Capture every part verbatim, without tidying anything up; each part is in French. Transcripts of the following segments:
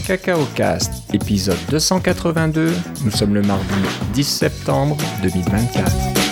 CacaoCast, épisode deux cent quatre-vingt-deux. Nous sommes le mardi dix septembre deux mille vingt-quatre.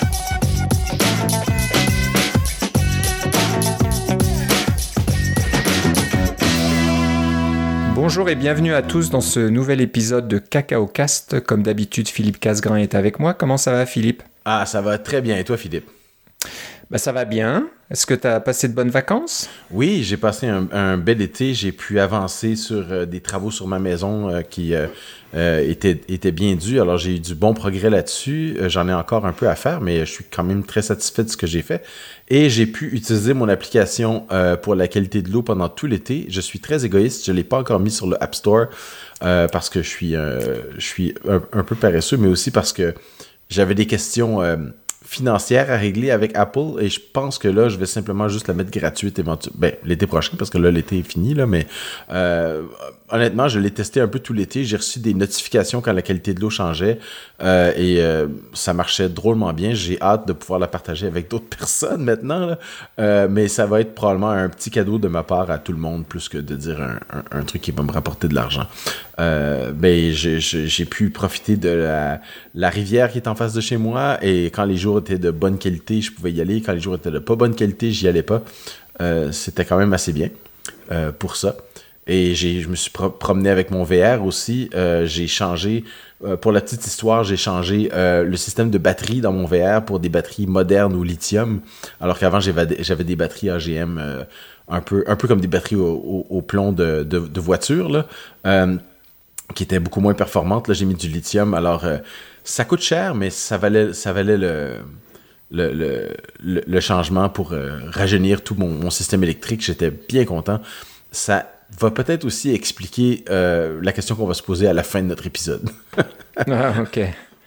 Bonjour et bienvenue à tous dans ce nouvel épisode de CacaoCast. Comme d'habitude, Philippe Casgrain est avec moi. Comment ça va, Philippe ? Ah, ça va très bien. Et toi, Philippe ? Bah, ça va bien. Est-ce que tu as passé de bonnes vacances? Oui, j'ai passé un, un bel été. J'ai pu avancer sur euh, des travaux sur ma maison euh, qui euh, euh, étaient, étaient bien dus. Alors, j'ai eu du bon progrès là-dessus. Euh, j'en ai encore un peu à faire, mais je suis quand même très satisfait de ce que j'ai fait. Et j'ai pu utiliser mon application euh, pour la qualité de l'eau pendant tout l'été. Je suis très égoïste. Je ne l'ai pas encore mis sur le App Store euh, parce que je suis, euh, je suis un, un peu paresseux, mais aussi parce que j'avais des questions... Euh, financière à régler avec Apple et je pense que là, je vais simplement juste la mettre gratuite éventuellement. Ben, l'été prochain, parce que là, l'été est fini, là, mais euh, honnêtement, je l'ai testé un peu tout l'été. J'ai reçu des notifications quand la qualité de l'eau changeait euh, et euh, ça marchait drôlement bien. J'ai hâte de pouvoir la partager avec d'autres personnes maintenant, là. Euh, mais ça va être probablement un petit cadeau de ma part à tout le monde, plus que de dire un, un, un truc qui va me rapporter de l'argent. Euh, ben, j'ai, j'ai, j'ai pu profiter de la, la rivière qui est en face de chez moi et quand les jours étaient de bonne qualité, je pouvais y aller. Quand les jours étaient de pas bonne qualité, j'y allais pas. Euh, c'était quand même assez bien euh, pour ça. Et j'ai, je me suis pro- promené avec mon V R aussi. Euh, j'ai changé, euh, pour la petite histoire, j'ai changé euh, le système de batterie dans mon V R pour des batteries modernes au lithium, alors qu'avant, j'avais, j'avais des batteries A G M euh, un peu, un peu comme des batteries au, au, au plomb de, de, de voiture, là, euh, qui étaient beaucoup moins performantes. Là, j'ai mis du lithium. Alors, euh, ça coûte cher, mais ça valait, ça valait le... Le, le, le, le changement pour euh, rajeunir tout mon, mon système électrique. J'étais bien content. Ça va peut-être aussi expliquer euh, la question qu'on va se poser à la fin de notre épisode. Ah, ok.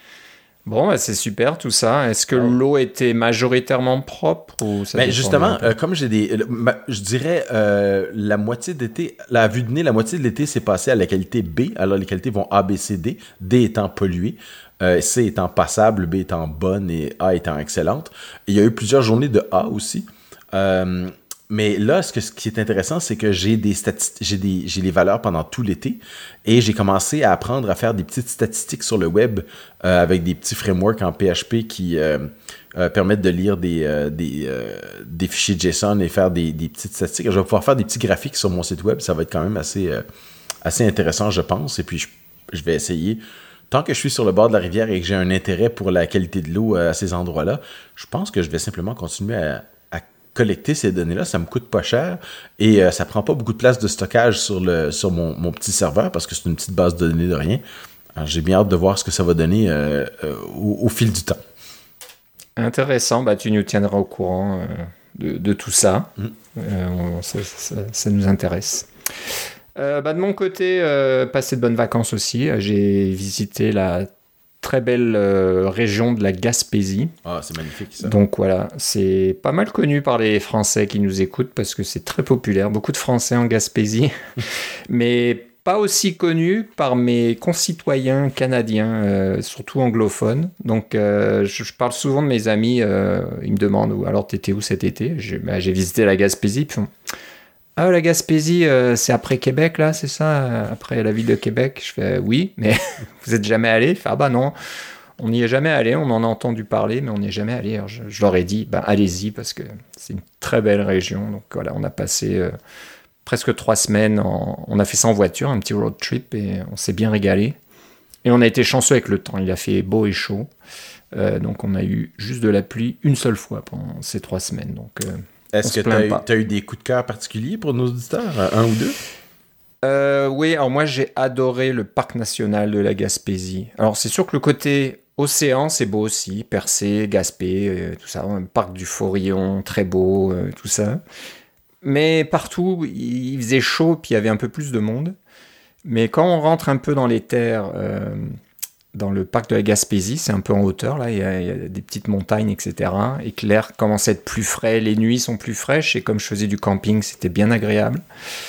Bon, bah, c'est super tout ça. Est-ce que ouais. l'eau était majoritairement propre ou ça ben justement, euh, comme j'ai des... Euh, ma, je dirais euh, la moitié d'été, la vue de nez, la moitié de l'été s'est passée à la qualité B. Alors les qualités vont A, B, C, D. D étant pollué. Euh, C étant passable, B étant bonne et A étant excellente. Et il y a eu plusieurs journées de A aussi. Euh, mais là, ce, que, ce qui est intéressant, c'est que j'ai des statistiques, j'ai des, j'ai les valeurs pendant tout l'été et j'ai commencé à apprendre à faire des petites statistiques sur le web euh, avec des petits frameworks en P H P qui euh, euh, permettent de lire des, euh, des, euh, des fichiers JSON et faire des, des petites statistiques. Je vais pouvoir faire des petits graphiques sur mon site web. Ça va être quand même assez, euh, assez intéressant, je pense. Et puis, je, je vais essayer... Tant que je suis sur le bord de la rivière et que j'ai un intérêt pour la qualité de l'eau à ces endroits-là, je pense que je vais simplement continuer à, à collecter ces données-là. Ça me coûte pas cher et euh, ça prend pas beaucoup de place de stockage sur, le, sur mon, mon petit serveur parce que c'est une petite base de données de rien. Alors, j'ai bien hâte de voir ce que ça va donner euh, euh, au, au fil du temps. Intéressant. Bah, tu nous tiendras au courant euh, de, de tout ça. Mmh. Euh, on, ça, ça. Ça nous intéresse. Euh, bah de mon côté, euh, passé de bonnes vacances aussi. J'ai visité la très belle euh, région de la Gaspésie. Ah, c'est magnifique ça. Donc voilà, c'est pas mal connu par les Français qui nous écoutent parce que c'est très populaire. Beaucoup de Français en Gaspésie, mais pas aussi connu par mes concitoyens canadiens, euh, surtout anglophones. Donc euh, je, je parle souvent de mes amis, euh, ils me demandent alors t'étais où cet été? J'ai, bah, j'ai visité la Gaspésie, puis on... Ah, la Gaspésie, euh, c'est après Québec, là, c'est ça? Après la ville de Québec? Je fais oui, mais vous n'êtes jamais allé? Je fais ah bah non, on n'y est jamais allé, on en a entendu parler, mais on n'y est jamais allé. Alors, je, je leur ai dit, bah, allez-y, parce que c'est une très belle région. Donc voilà, on a passé euh, presque trois semaines, en... on a fait ça en voiture, un petit road trip, et on s'est bien régalé. Et on a été chanceux avec le temps, il a fait beau et chaud. Euh, donc on a eu juste de la pluie une seule fois pendant ces trois semaines. Donc... Euh, Est-ce que tu as eu des coups de cœur particuliers pour nos auditeurs, un ou deux? Euh, oui, alors moi j'ai adoré le parc national de la Gaspésie. Alors c'est sûr que le côté océan c'est beau aussi, Percé, Gaspé, euh, tout ça, un parc du Forillon, très beau, euh, tout ça. Mais partout il faisait chaud puis il y avait un peu plus de monde. Mais quand on rentre un peu dans les terres, euh, dans le parc de la Gaspésie, c'est un peu en hauteur, là, il y a, il y a des petites montagnes, et cetera. Et que l'air commence à être plus frais, les nuits sont plus fraîches, et comme je faisais du camping, c'était bien agréable.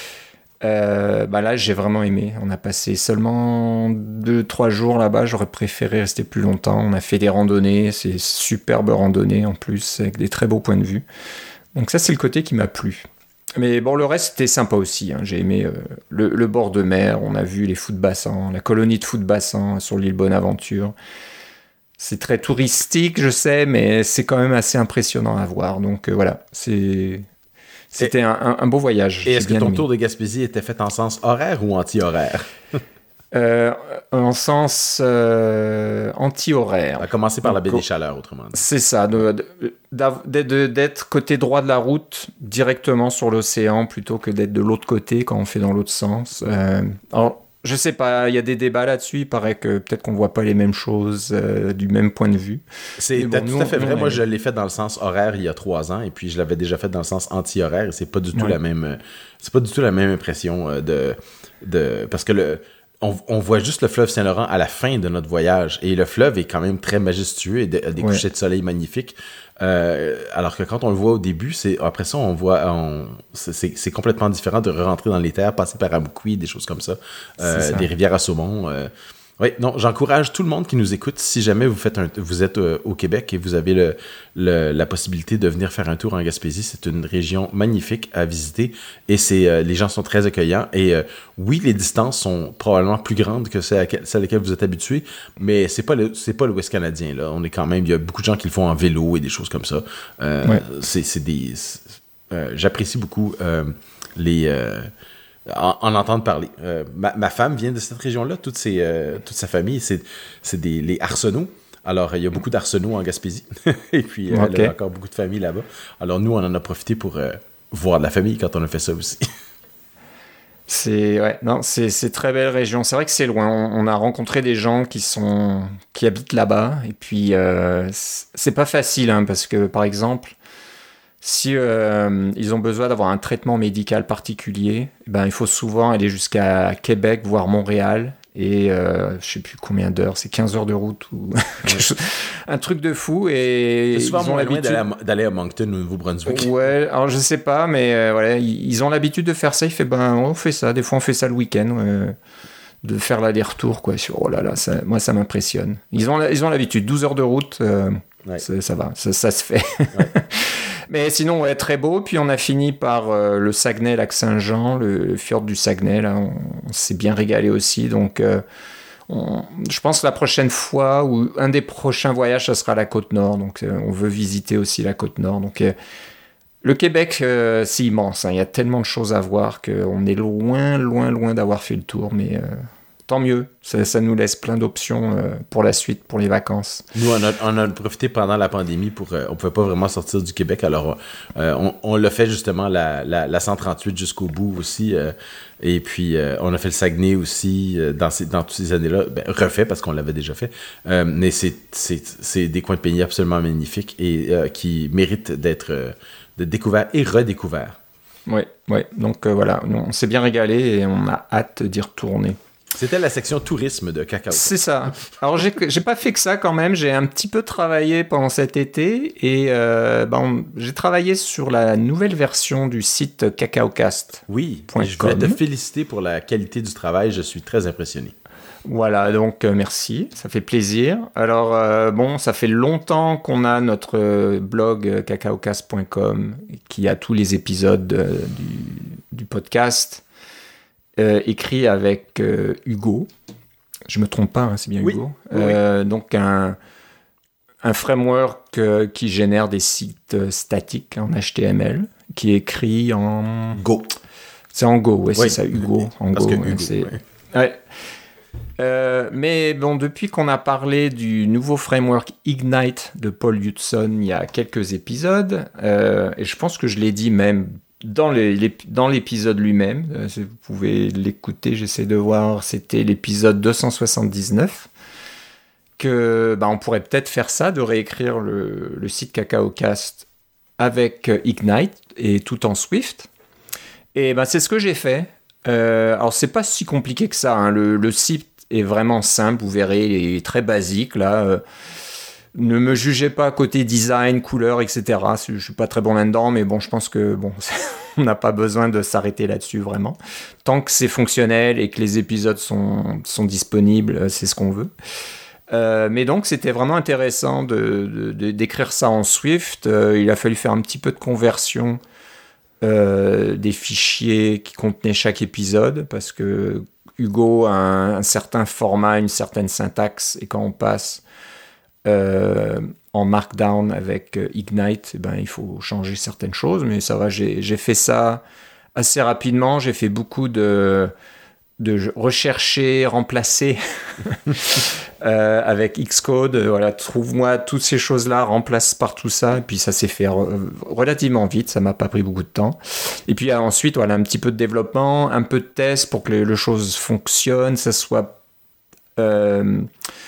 Euh, bah là, j'ai vraiment aimé. On a passé seulement deux trois jours là-bas, j'aurais préféré rester plus longtemps. On a fait des randonnées, c'est superbe randonnée en plus, avec des très beaux points de vue. Donc ça, c'est le côté qui m'a plu. Mais bon, le reste, c'était sympa aussi. Hein. J'ai aimé euh, le, le bord de mer. On a vu les fous de bassin, la colonie de fous de bassin sur l'île Bonaventure. C'est très touristique, je sais, mais c'est quand même assez impressionnant à voir. Donc euh, voilà, c'est... c'était et, un, un, un beau voyage. Et est-ce que ton aimé. tour de Gaspésie était fait en sens horaire ou anti-horaire? euh, En sens euh, anti-horaire. On a commencé par Donc, la baie des Chaleurs, autrement dit. C'est ça, de, de, de, d'être côté droit de la route, directement sur l'océan, plutôt que d'être de l'autre côté quand on fait dans l'autre sens. Euh, alors, je sais pas, il y a des débats là-dessus. Il paraît que peut-être qu'on voit pas les mêmes choses euh, du même point de vue. C'est bon, tout nous, à fait vrai. Moi, je l'ai fait dans le sens horaire il y a trois ans, et puis je l'avais déjà fait dans le sens anti-horaire. Et c'est pas du tout ouais. la même. C'est pas du tout la même impression de, de parce que le. On, on voit juste le fleuve Saint-Laurent à la fin de notre voyage. Et le fleuve est quand même très majestueux et de, des ouais. couchers de soleil magnifiques. Euh, alors que quand on le voit au début, c'est après ça, on voit... On, c'est, c'est complètement différent de rentrer dans les terres, passer par Amoukoui, des choses comme ça. Euh, des rivières à saumon. Euh, oui, non, j'encourage tout le monde qui nous écoute, si jamais vous faites un, vous êtes euh, au Québec et vous avez le, le, la possibilité de venir faire un tour en Gaspésie, c'est une région magnifique à visiter et c'est, euh, les gens sont très accueillants et euh, oui, les distances sont probablement plus grandes que celles à, celles à lesquelles vous êtes habitués, mais c'est pas le, c'est pas l'Ouest canadien, là. On est quand même, il y a beaucoup de gens qui le font en vélo et des choses comme ça. Euh, ouais. c'est, c'est des, c'est, euh, j'apprécie beaucoup euh, les... Euh, En, en entendre parler. Euh, ma, ma femme vient de cette région-là, toute, ses, euh, toute sa famille, c'est, c'est des, les Arsenault. Alors, il y a beaucoup d'Arsenault en Gaspésie. Et puis, euh, okay. elle a encore beaucoup de familles là-bas. Alors, nous, on en a profité pour euh, voir de la famille quand on a fait ça aussi. C'est, ouais, non, c'est, c'est très belle région. C'est vrai que c'est loin. On, on a rencontré des gens qui, sont, qui habitent là-bas. Et puis, euh, c'est pas facile, hein, parce que, par exemple, si euh, ils ont besoin d'avoir un traitement médical particulier, ben, il faut souvent aller jusqu'à Québec, voire Montréal. Et euh, je sais plus combien d'heures, c'est quinze heures de route ou quelque chose, un truc de fou. Et c'est souvent ils ont moins l'habitude loin d'aller à, d'aller à Moncton ou Nouveau-Brunswick. Ouais, alors je sais pas, mais euh, voilà, ils, ils ont l'habitude de faire ça. Il fait ben on fait ça. Des fois on fait ça le week-end, euh, de faire l'aller-retour quoi. Sur, oh là là, ça, moi ça m'impressionne. Ils ont ils ont l'habitude, douze heures de route, euh, ouais. ça, ça va, ça, ça se fait. Ouais. Mais sinon, ouais, très beau. Puis on a fini par euh, le Saguenay, Lac-Saint-Jean, le, le fjord du Saguenay. Là, on, on s'est bien régalé aussi. Donc, euh, on, je pense que la prochaine fois, ou un des prochains voyages, ça sera la Côte-Nord. Donc, euh, on veut visiter aussi la Côte-Nord. Donc, euh, le Québec, euh, c'est immense. Hein. Il y a tellement de choses à voir qu'on est loin, loin, loin d'avoir fait le tour. Mais... Euh, tant mieux, ça, ça nous laisse plein d'options euh, pour la suite, pour les vacances. Nous, on a, on a profité pendant la pandémie pour... Euh, on ne pouvait pas vraiment sortir du Québec, alors euh, on, on l'a fait justement la, la, la cent trente-huit jusqu'au bout aussi, euh, et puis euh, on a fait le Saguenay aussi euh, dans, ces, dans toutes ces années-là, ben, refait parce qu'on l'avait déjà fait, euh, mais c'est, c'est, c'est des coins de pays absolument magnifiques et euh, qui méritent d'être, euh, d'être découverts et redécouverts. Oui, ouais. Donc euh, voilà, on s'est bien régalé et on a hâte d'y retourner. C'était la section tourisme de Cacao. C'est ça. Alors, j'ai, j'ai pas fait que ça quand même. J'ai un petit peu travaillé pendant cet été et euh, ben, j'ai travaillé sur la nouvelle version du site cacaocast. Oui, je voulais te féliciter pour la qualité du travail. Je suis très impressionné. Voilà, donc euh, merci, ça fait plaisir. Alors, euh, bon, ça fait longtemps qu'on a notre euh, blog euh, cacaocast point com qui a tous les épisodes euh, du, du podcast. Euh, écrit avec euh, Hugo, je me trompe pas, hein, c'est bien oui, Hugo. Oui, euh, donc un, un framework euh, qui génère des sites euh, statiques en H T M L, qui est écrit en Go. C'est en Go, ouais, oui, c'est ça, Hugo. En Parce Go, que Hugo, c'est... Ouais. Ouais. Euh, mais bon, depuis qu'on a parlé du nouveau framework Ignite de Paul Hudson il y a quelques épisodes, euh, et je pense que je l'ai dit même dans, les, les, dans l'épisode lui-même, euh, vous pouvez l'écouter, j'essaie de voir, c'était l'épisode deux cent soixante-dix-neuf, que bah, on pourrait peut-être faire ça, de réécrire le, le site CacaoCast avec Ignite et tout en Swift. Et bah, c'est ce que j'ai fait. Euh, alors c'est pas si compliqué que ça, hein. le, le site est vraiment simple, vous verrez, il est très basique là. Euh, ne me jugez pas côté design, couleur, et cetera. Je suis pas très bon là-dedans, mais bon, je pense que bon, on n'a pas besoin de s'arrêter là-dessus vraiment. Tant que c'est fonctionnel et que les épisodes sont, sont disponibles, c'est ce qu'on veut. Euh, mais donc c'était vraiment intéressant de, de, de, d'écrire ça en Swift. Euh, il a fallu faire un petit peu de conversion euh, des fichiers qui contenaient chaque épisode, parce que Hugo a un, un certain format, une certaine syntaxe, et quand on passe euh, en Markdown avec euh, Ignite, eh ben, il faut changer certaines choses, mais ça va, j'ai, j'ai fait ça assez rapidement, j'ai fait beaucoup de... de rechercher, remplacer euh, avec Xcode, euh, voilà, trouve-moi toutes ces choses-là, remplace par tout ça, et puis ça s'est fait re- relativement vite, ça m'a pas pris beaucoup de temps. Et puis euh, ensuite, voilà, un petit peu de développement, un peu de test pour que le, le chose fonctionne, ça soit euh,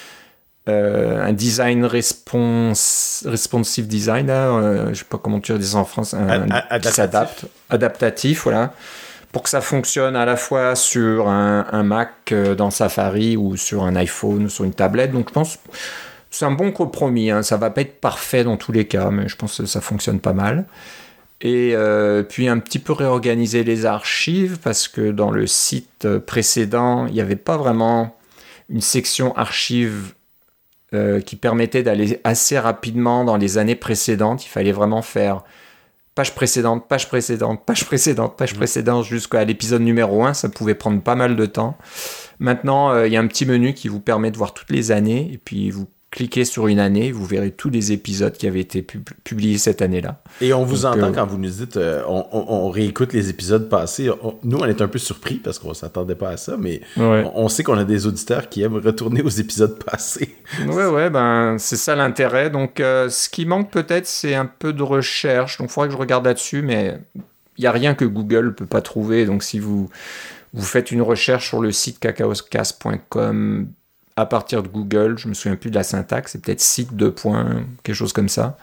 euh, un design response, responsive design, là, euh, je sais pas comment tu dis ça en France, un, Ad- ad- qui s'adapte, adaptatif, voilà. Pour que ça fonctionne à la fois sur un, un Mac euh, dans Safari ou sur un iPhone ou sur une tablette. Donc je pense que c'est un bon compromis. Hein. Ça ne va pas être parfait dans tous les cas, mais je pense que ça fonctionne pas mal. Et euh, puis un petit peu réorganiser les archives parce que dans le site précédent, il n'y avait pas vraiment une section archives euh, qui permettait d'aller assez rapidement dans les années précédentes. Il fallait vraiment faire... page précédente, page précédente, page précédente, page précédente, jusqu'à l'épisode numéro un, ça pouvait prendre pas mal de temps. Maintenant, il euh, y a un petit menu qui vous permet de voir toutes les années, et puis vous cliquez sur une année, vous verrez tous les épisodes qui avaient été pub- publiés cette année-là. Et on vous Donc, entend euh, quand vous nous dites, euh, on, on, on réécoute les épisodes passés. On- nous, on est un peu surpris parce qu'on s'attendait pas à ça, mais Ouais. on, on sait qu'on a des auditeurs qui aiment retourner aux épisodes passés. Ouais, ouais, ben c'est ça l'intérêt. Donc, euh, ce qui manque peut-être, c'est un peu de recherche. Donc, il faudrait que je regarde là-dessus, mais il n'y a rien que Google ne peut pas trouver. Donc, si vous, vous faites une recherche sur le site cacaocast point com à partir de Google, je me souviens plus de la syntaxe, c'est peut-être site deux points, quelque chose comme ça.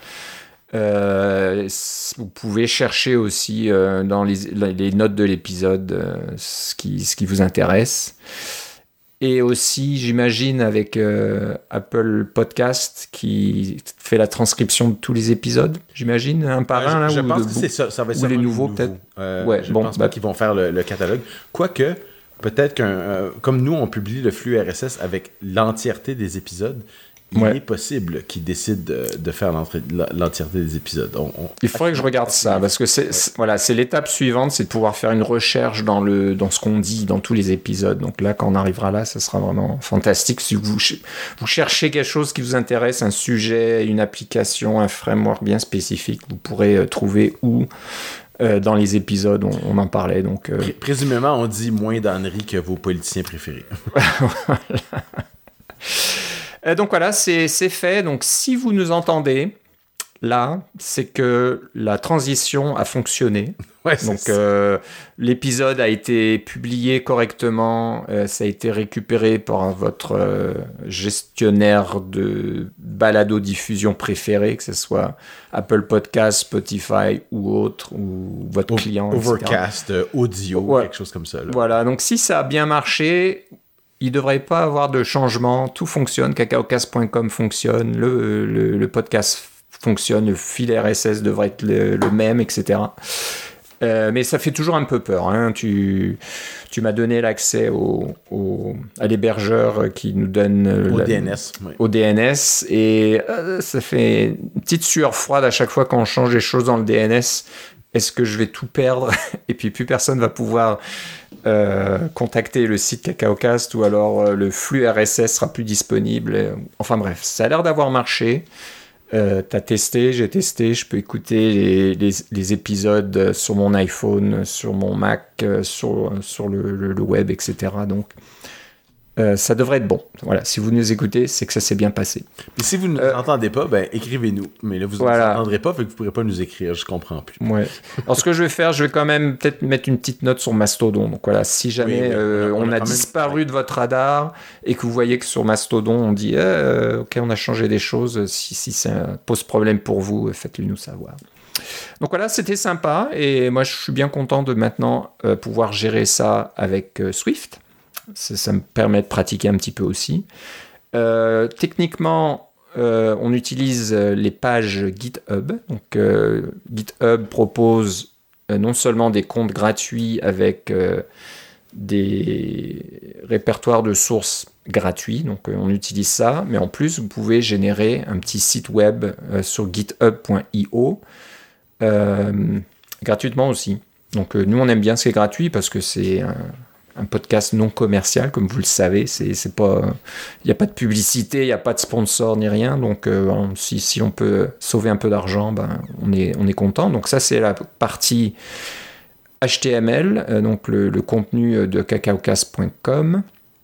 Euh, vous pouvez chercher aussi euh, dans les, les notes de l'épisode euh, ce qui, ce qui vous intéresse. Et aussi, j'imagine, avec euh, Apple Podcast qui fait la transcription de tous les épisodes, j'imagine, un par Euh, un. Là, je je ou pense de, que c'est ça. Ça va être ou les seulement nouveaux, peut-être. Euh, Ouais, je bon, pense bah- pas qu'ils vont faire le, le catalogue. Quoique, peut-être qu'un... euh, comme nous, on publie le flux R S S avec l'entièreté des épisodes, il Ouais. est possible qu'ils décident de, de faire l'entrée- l'entièreté des épisodes. On- on- Il faudrait que je regarde ça, parce que c'est, c'est- voilà, c'est l'étape suivante, c'est de pouvoir faire une recherche dans, le, dans ce qu'on dit dans tous les épisodes. Donc là, quand on arrivera là, ça sera vraiment fantastique. Si vous, ch- vous cherchez quelque chose qui vous intéresse, un sujet, une application, un framework bien spécifique, vous pourrez euh, trouver où euh, dans les épisodes on, on en parlait. Donc, euh, Pré- Présumément, on dit moins d'âneries que vos politiciens préférés. Euh, donc voilà, c'est, c'est fait. Donc si vous nous entendez, là, c'est que la transition a fonctionné. Ouais, c'est Donc ça. euh, l'épisode a été publié correctement, euh, ça a été récupéré par votre euh, gestionnaire de balado-diffusion préféré, que ce soit Apple Podcast, Spotify ou autre, ou votre O- client, et cetera. Overcast, euh, audio, Ouais. quelque chose comme ça. Là. Voilà, donc si ça a bien marché, il ne devrait pas avoir de changement, tout fonctionne, cacaocast point com fonctionne, le, le, le podcast fonctionne, le fil R S S devrait être le, le même, et cetera. Euh, mais ça fait toujours un peu peur. Hein. Tu, tu m'as donné l'accès au, au, à l'hébergeur qui nous donne... Au la- D N S. Oui. au D N S, et euh, ça fait une petite sueur froide à chaque fois qu'on change des choses dans le D N S. Est-ce que je vais tout perdre et puis plus personne va pouvoir euh, contacter le site CacaoCast, ou alors euh, le flux R S S sera plus disponible. Et, enfin bref, ça a l'air d'avoir marché. Euh, t'as testé, j'ai testé, je peux écouter les, les, les épisodes sur mon iPhone, sur mon Mac, euh, sur, sur le, le, le web, et cetera. Donc euh, ça devrait être bon. Voilà, si vous nous écoutez, c'est que ça s'est bien passé. Puis si vous ne nous Euh, entendez pas, ben écrivez-nous. Mais là, vous ne Voilà. nous entendrez pas, fait que vous ne pourrez pas nous écrire. Je comprends plus. Ouais. Alors ce que je vais faire, je vais quand même peut-être mettre une petite note sur Mastodon. Donc voilà, si jamais Oui, oui, euh, on a- on on, a a, quand même- disparu de votre radar et que vous voyez que sur Mastodon on dit euh, ok, on a changé des choses, si, si ça pose problème pour vous, faites-le nous savoir. Donc voilà, c'était sympa, et moi je suis bien content de maintenant euh, pouvoir gérer ça avec euh, Swift. Ça, ça me permet de pratiquer un petit peu aussi. Euh, techniquement, euh, on utilise euh, les pages GitHub. Donc, euh, GitHub propose euh, non seulement des comptes gratuits avec euh, des répertoires de sources gratuits, donc euh, on utilise ça, mais en plus, vous pouvez générer un petit site web euh, sur github point io. Euh, gratuitement aussi. Donc euh, nous, on aime bien ce qui est gratuit parce que c'est un, un podcast non commercial, comme vous le savez. C'est, c'est pas, il n'y a pas de publicité, il n'y a pas de sponsor ni rien. Donc euh, si, si on peut sauver un peu d'argent, ben, on est, on est content. Donc ça, c'est la partie H T M L, euh, donc le, le contenu de cacaocast point com.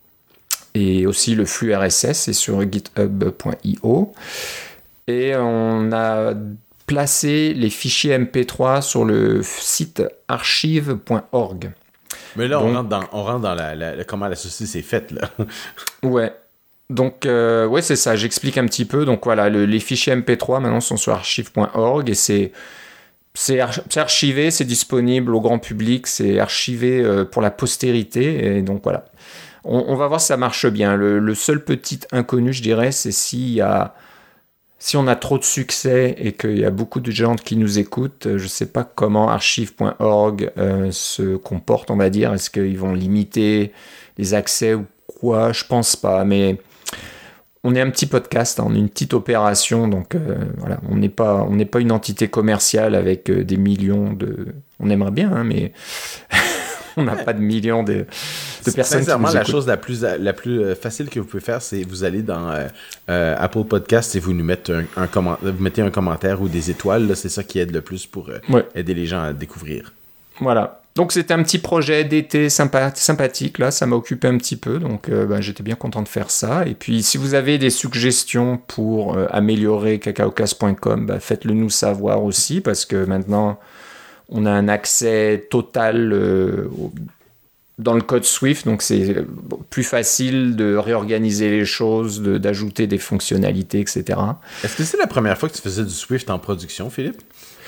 Et aussi le flux R S S, c'est sur github point io. Et on a placé les fichiers M P trois sur le site archive point org. Mais là, donc, on rentre dans, on rentre dans la, la, la, comment la société s'est faite, là. Ouais. Donc, euh, ouais, c'est ça. J'explique un petit peu. Donc, voilà, le, les fichiers M P trois, maintenant, sont sur archive point org. Et c'est, c'est, arch- c'est archivé, c'est disponible au grand public. C'est archivé euh, pour la postérité. Et donc, voilà. On, on va voir si ça marche bien. Le, le seul petit inconnu, je dirais, c'est s'il y a... Si on a trop de succès et qu'il y a beaucoup de gens qui nous écoutent, je ne sais pas comment archive point org euh, se comporte, on va dire. Est-ce qu'ils vont limiter les accès ou quoi? Je ne pense pas. Mais on est un petit podcast, hein, on est une petite opération. Donc euh, voilà, on n'est pas, on n'est pas une entité commerciale avec euh, des millions de... On aimerait bien, hein, mais... on n'a pas de millions de, de personnes qui nous écoutent. La chose la plus, la plus facile que vous pouvez faire, c'est vous allez dans euh, euh, Apple Podcast et vous nous mettez un, un, comment, vous mettez un commentaire ou des étoiles. Là, c'est ça qui aide le plus pour euh, ouais. aider les gens à découvrir. Voilà. Donc, c'était un petit projet d'été sympa, sympathique. Là, ça m'a occupé un petit peu. Donc, euh, ben, j'étais bien content de faire ça. Et puis, si vous avez des suggestions pour euh, améliorer cacaocast point com, ben, faites-le nous savoir aussi parce que maintenant... On a un accès total euh, dans le code Swift, donc c'est plus facile de réorganiser les choses, de, d'ajouter des fonctionnalités, et cetera. Est-ce que c'est la première fois que tu faisais du Swift en production, Philippe?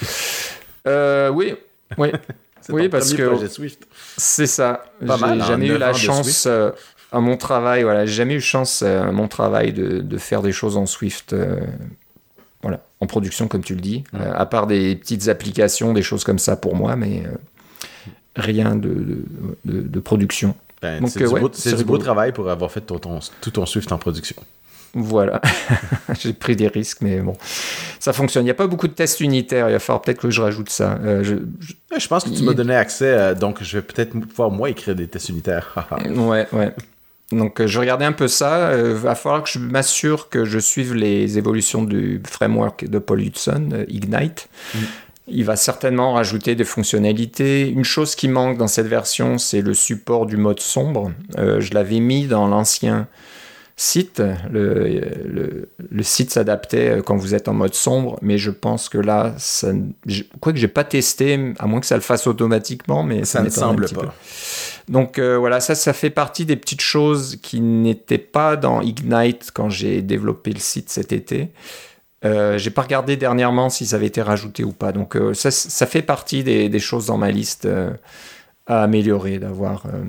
euh, Oui, oui. c'est oui, ton parce premier que projet Swift. C'est ça. Pas j'ai mal, jamais eu la chance Swift. euh, à mon travail. Voilà, j'ai jamais eu chance euh, à mon travail de, de faire des choses en Swift. Euh, Voilà, en production, comme tu le dis, mmh. euh, à part des petites applications, des choses comme ça pour moi, mais euh, rien de, de, de, de production. Ben, Donc, c'est euh, du, ouais, beau, c'est c'est du beau travail pour avoir fait ton, ton, tout ton Swift en production. Voilà, j'ai pris des risques, mais bon, ça fonctionne. Il n'y a pas beaucoup de tests unitaires, il va falloir peut-être que je rajoute ça. Euh, je, je... Ouais, je pense que tu il... m'as donné accès, euh, donc je vais peut-être pouvoir, moi, écrire des tests unitaires. ouais, ouais. Donc, euh, je regardais un peu ça. Il euh, va falloir que je m'assure que je suive les évolutions du framework de Paul Hudson, euh, Ignite. Mm. Il va certainement rajouter des fonctionnalités. Une chose qui manque dans cette version, c'est le support du mode sombre. Euh, je l'avais mis dans l'ancien site. Le, le, le site s'adaptait quand vous êtes en mode sombre, mais je pense que là, ça, quoi que j'ai pas testé, à moins que ça le fasse automatiquement, mais ça, ça ne semble pas. Peu. Donc euh, voilà, ça, ça fait partie des petites choses qui n'étaient pas dans Ignite quand j'ai développé le site cet été. Euh, j'ai pas regardé dernièrement si ça avait été rajouté ou pas. Donc euh, ça, ça fait partie des, des choses dans ma liste euh, à améliorer, d'avoir euh,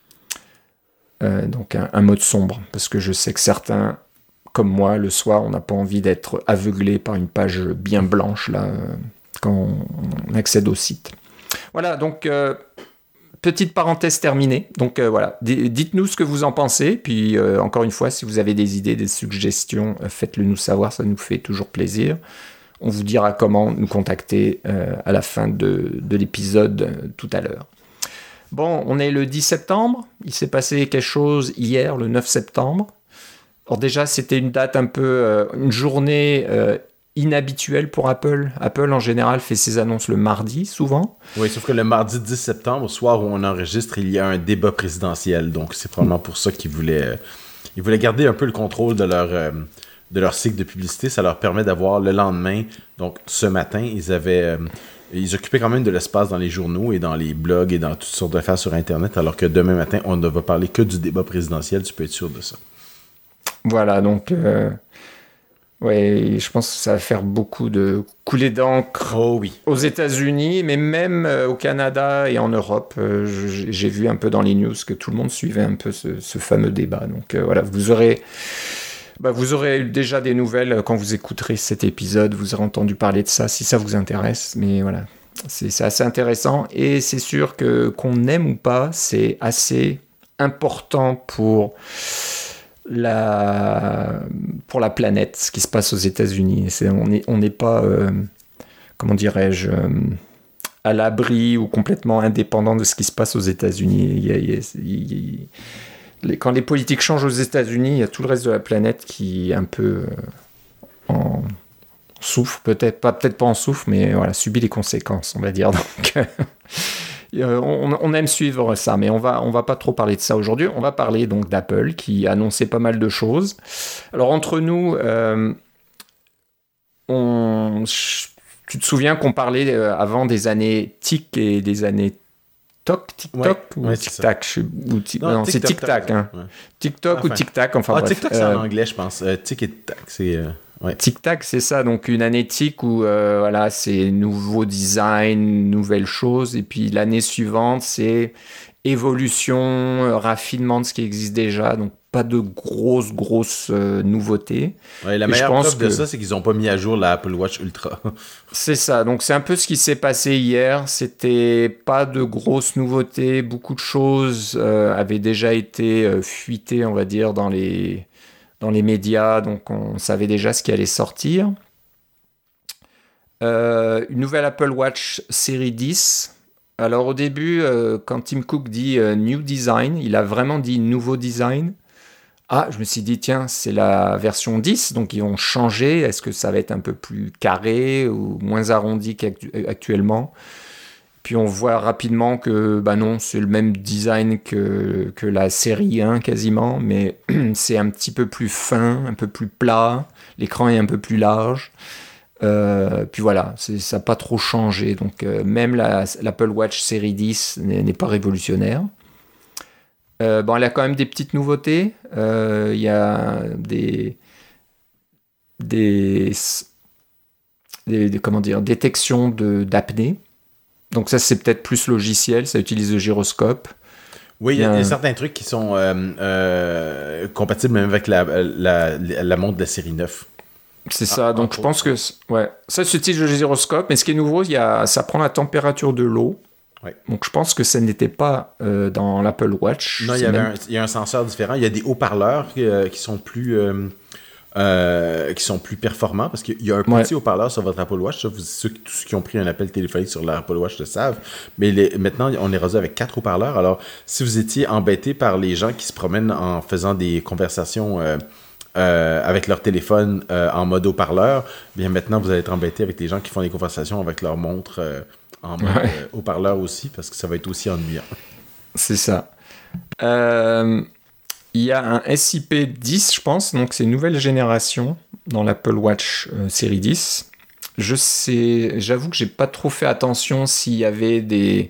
euh, donc un, un mode sombre, parce que je sais que certains, comme moi, le soir, on n'a pas envie d'être aveuglé par une page bien blanche là euh, quand on accède au site. Voilà, donc euh, petite parenthèse terminée. Donc euh, voilà, D- dites-nous ce que vous en pensez. Puis euh, encore une fois, si vous avez des idées, des suggestions, euh, faites-le nous savoir, ça nous fait toujours plaisir. On vous dira comment nous contacter euh, à la fin de, de l'épisode euh, tout à l'heure. Bon, on est le dix septembre. Il s'est passé quelque chose hier, le neuf septembre. Alors déjà, c'était une date un peu, euh, une journée euh, inhabituelle pour Apple. Apple, en général, fait ses annonces le mardi, souvent. Oui, sauf que le mardi dix septembre, au soir où on enregistre, il y a un débat présidentiel. Donc, c'est probablement pour ça qu'ils voulaient, euh, ils voulaient garder un peu le contrôle de leur, euh, de leur cycle de publicité. Ça leur permet d'avoir le lendemain, donc ce matin, ils avaient... Euh, ils occupaient quand même de l'espace dans les journaux et dans les blogs et dans toutes sortes d'affaires sur Internet, alors que demain matin, on ne va parler que du débat présidentiel. Tu peux être sûr de ça. Voilà, donc... Euh... Ouais, je pense que ça va faire beaucoup de coulées d'encre oh, oui. aux États-Unis, mais même euh, au Canada et en Europe. Euh, j'ai vu un peu dans les news que tout le monde suivait un peu ce, ce fameux débat. Donc euh, voilà, vous aurez, bah, vous aurez déjà des nouvelles quand vous écouterez cet épisode. Vous aurez entendu parler de ça si ça vous intéresse. Mais voilà, c'est, c'est assez intéressant. Et c'est sûr que qu'on aime ou pas, c'est assez important pour... La... pour la planète, ce qui se passe aux États-Unis. C'est, on n'est on n'est pas, euh, comment dirais-je, euh, à l'abri ou complètement indépendant de ce qui se passe aux États-Unis. Il y a, il y a, il y a, les, quand les politiques changent aux États-Unis, il y a tout le reste de la planète qui est un peu euh, en souffre, peut-être pas, peut-être pas en souffre, mais voilà, subit les conséquences, on va dire. Donc, euh, on, on aime suivre ça, mais on va, on va pas trop parler de ça aujourd'hui. On va parler donc d'Apple qui a annoncé pas mal de choses. Alors entre nous, euh, on, tu te souviens qu'on parlait euh, avant des années tic et des années toc, tic-toc ouais, ou ouais, tic-tac je, ou ti- non, non c'est tic-tac. Hein. Ouais. Tic-toc enfin. ou tic-tac, enfin ah, bref. tic-tac, c'est euh, en anglais, je pense. Euh, tic et tac, c'est... Euh... Ouais. Tic-tac, c'est ça, donc une année tic où euh, voilà, c'est nouveau design, nouvelles choses, et puis l'année suivante, c'est évolution, euh, raffinement de ce qui existe déjà, donc pas de grosses, grosses euh, nouveautés. Ouais, la et meilleure preuve que... de ça, c'est qu'ils n'ont pas mis à jour la Apple Watch Ultra. C'est ça, donc c'est un peu ce qui s'est passé hier, c'était pas de grosses nouveautés, beaucoup de choses euh, avaient déjà été euh, fuitées, on va dire, dans les... dans les médias, donc on savait déjà ce qui allait sortir. Euh, une nouvelle Apple Watch série dix. Alors au début, euh, quand Tim Cook dit euh, New Design, il a vraiment dit nouveau design. Ah, je me suis dit, tiens, c'est la version dix, donc ils vont changer. Est-ce que ça va être un peu plus carré ou moins arrondi qu'actuellement ? Puis on voit rapidement que bah non, c'est le même design que, que la série un quasiment, mais c'est un petit peu plus fin, un peu plus plat, l'écran est un peu plus large. Euh, puis voilà, c'est, ça n'a pas trop changé. Donc euh, même la, l'Apple Watch série dix n'est, n'est pas révolutionnaire. Euh, bon, elle a quand même des petites nouveautés. Il euh, y a des, des, des, des comment dire, détections de, d'apnée. Donc ça, c'est peut-être plus logiciel, ça utilise le gyroscope. Oui, il y, a, y a certains trucs qui sont euh, euh, compatibles même avec la, la, la, la montre de la série neuf. C'est ça, ah, donc je pense que... Ouais, ça, ça utilise le gyroscope, mais ce qui est nouveau, il y a, ça prend la température de l'eau. Ouais. Donc je pense que ça n'était pas euh, dans l'Apple Watch. Non, il y, avait même... un, il y a un senseur différent. Il y a des haut-parleurs qui, euh, qui sont plus... Euh... Euh, qui sont plus performants parce qu'il y a un petit ouais. haut-parleur sur votre Apple Watch. Ça, vous, ceux, tous ceux qui ont pris un appel téléphonique sur l'Apple Watch le savent. Mais les, maintenant, on est rendu avec quatre haut-parleurs. Alors, si vous étiez embêté par les gens qui se promènent en faisant des conversations euh, euh, avec leur téléphone euh, en mode haut-parleur, bien maintenant, vous allez être embêté avec les gens qui font des conversations avec leur montre euh, en mode ouais. euh, haut-parleur aussi parce que ça va être aussi ennuyant. C'est ça. Euh... Il y a un S I P dix, je pense, donc c'est une nouvelle génération dans l'Apple Watch euh, série dix. Je sais, j'avoue que j'ai pas trop fait attention s'il y avait des,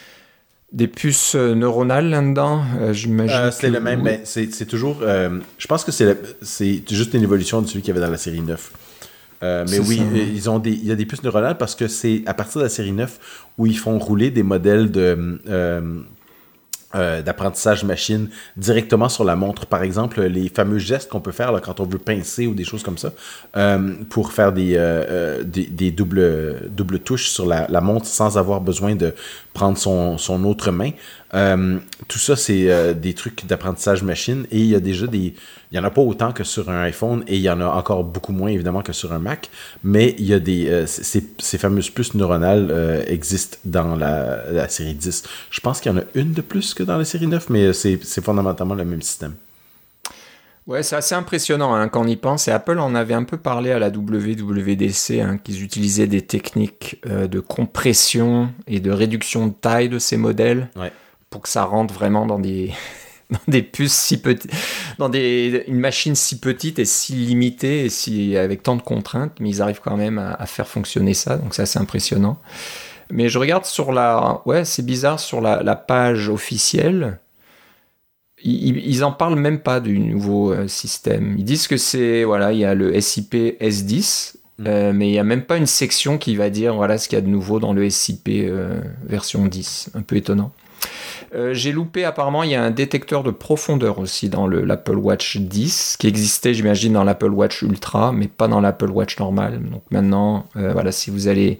des puces neuronales là-dedans. Euh, j'imagine euh, c'est que... le même, mais c'est, c'est toujours... Euh, je pense que c'est, le, c'est juste une évolution de celui qu'il y avait dans la série neuf. Euh, mais c'est oui, ça. ils ont des, il y a des puces neuronales parce que c'est à partir de la série neuf où ils font rouler des modèles de... Euh, Euh, d'apprentissage machine directement sur la montre. Par exemple, les fameux gestes qu'on peut faire là, quand on veut pincer ou des choses comme ça euh, pour faire des, euh, euh, des, des doubles, doubles touches sur la, la montre sans avoir besoin de prendre son, son autre main. Euh, tout ça, c'est euh, des trucs d'apprentissage machine et il y a déjà des... Il n'y en a pas autant que sur un iPhone et il y en a encore beaucoup moins évidemment que sur un Mac, mais il y a des... Euh, ces, ces fameuses puces neuronales euh, existent dans la, la série dix. Je pense qu'il y en a une de plus que dans la série neuf, mais c'est, c'est fondamentalement le même système. Ouais, c'est assez impressionnant hein, quand on y pense. Et Apple en avait un peu parlé à la W W D C, hein, qu'ils utilisaient des techniques euh, de compression et de réduction de taille de ces modèles ouais. pour que ça rentre vraiment dans des... dans des puces si petites, dans des, une machine si petite et si limitée et si, avec tant de contraintes, mais ils arrivent quand même à, à faire fonctionner ça, donc c'est assez impressionnant. Mais je regarde sur la... Ouais, c'est bizarre, sur la, la page officielle, ils, ils en parlent même pas du nouveau euh, système. Ils disent que c'est... Voilà, il y a le S I P S dix, mmh. euh, mais il n'y a même pas une section qui va dire voilà ce qu'il y a de nouveau dans le S I P euh, version dix. Un peu étonnant. Euh, j'ai loupé, apparemment, il y a un détecteur de profondeur aussi dans le, l'Apple Watch dix, qui existait, j'imagine, dans l'Apple Watch Ultra, mais pas dans l'Apple Watch normale. Donc maintenant, euh, voilà, si vous allez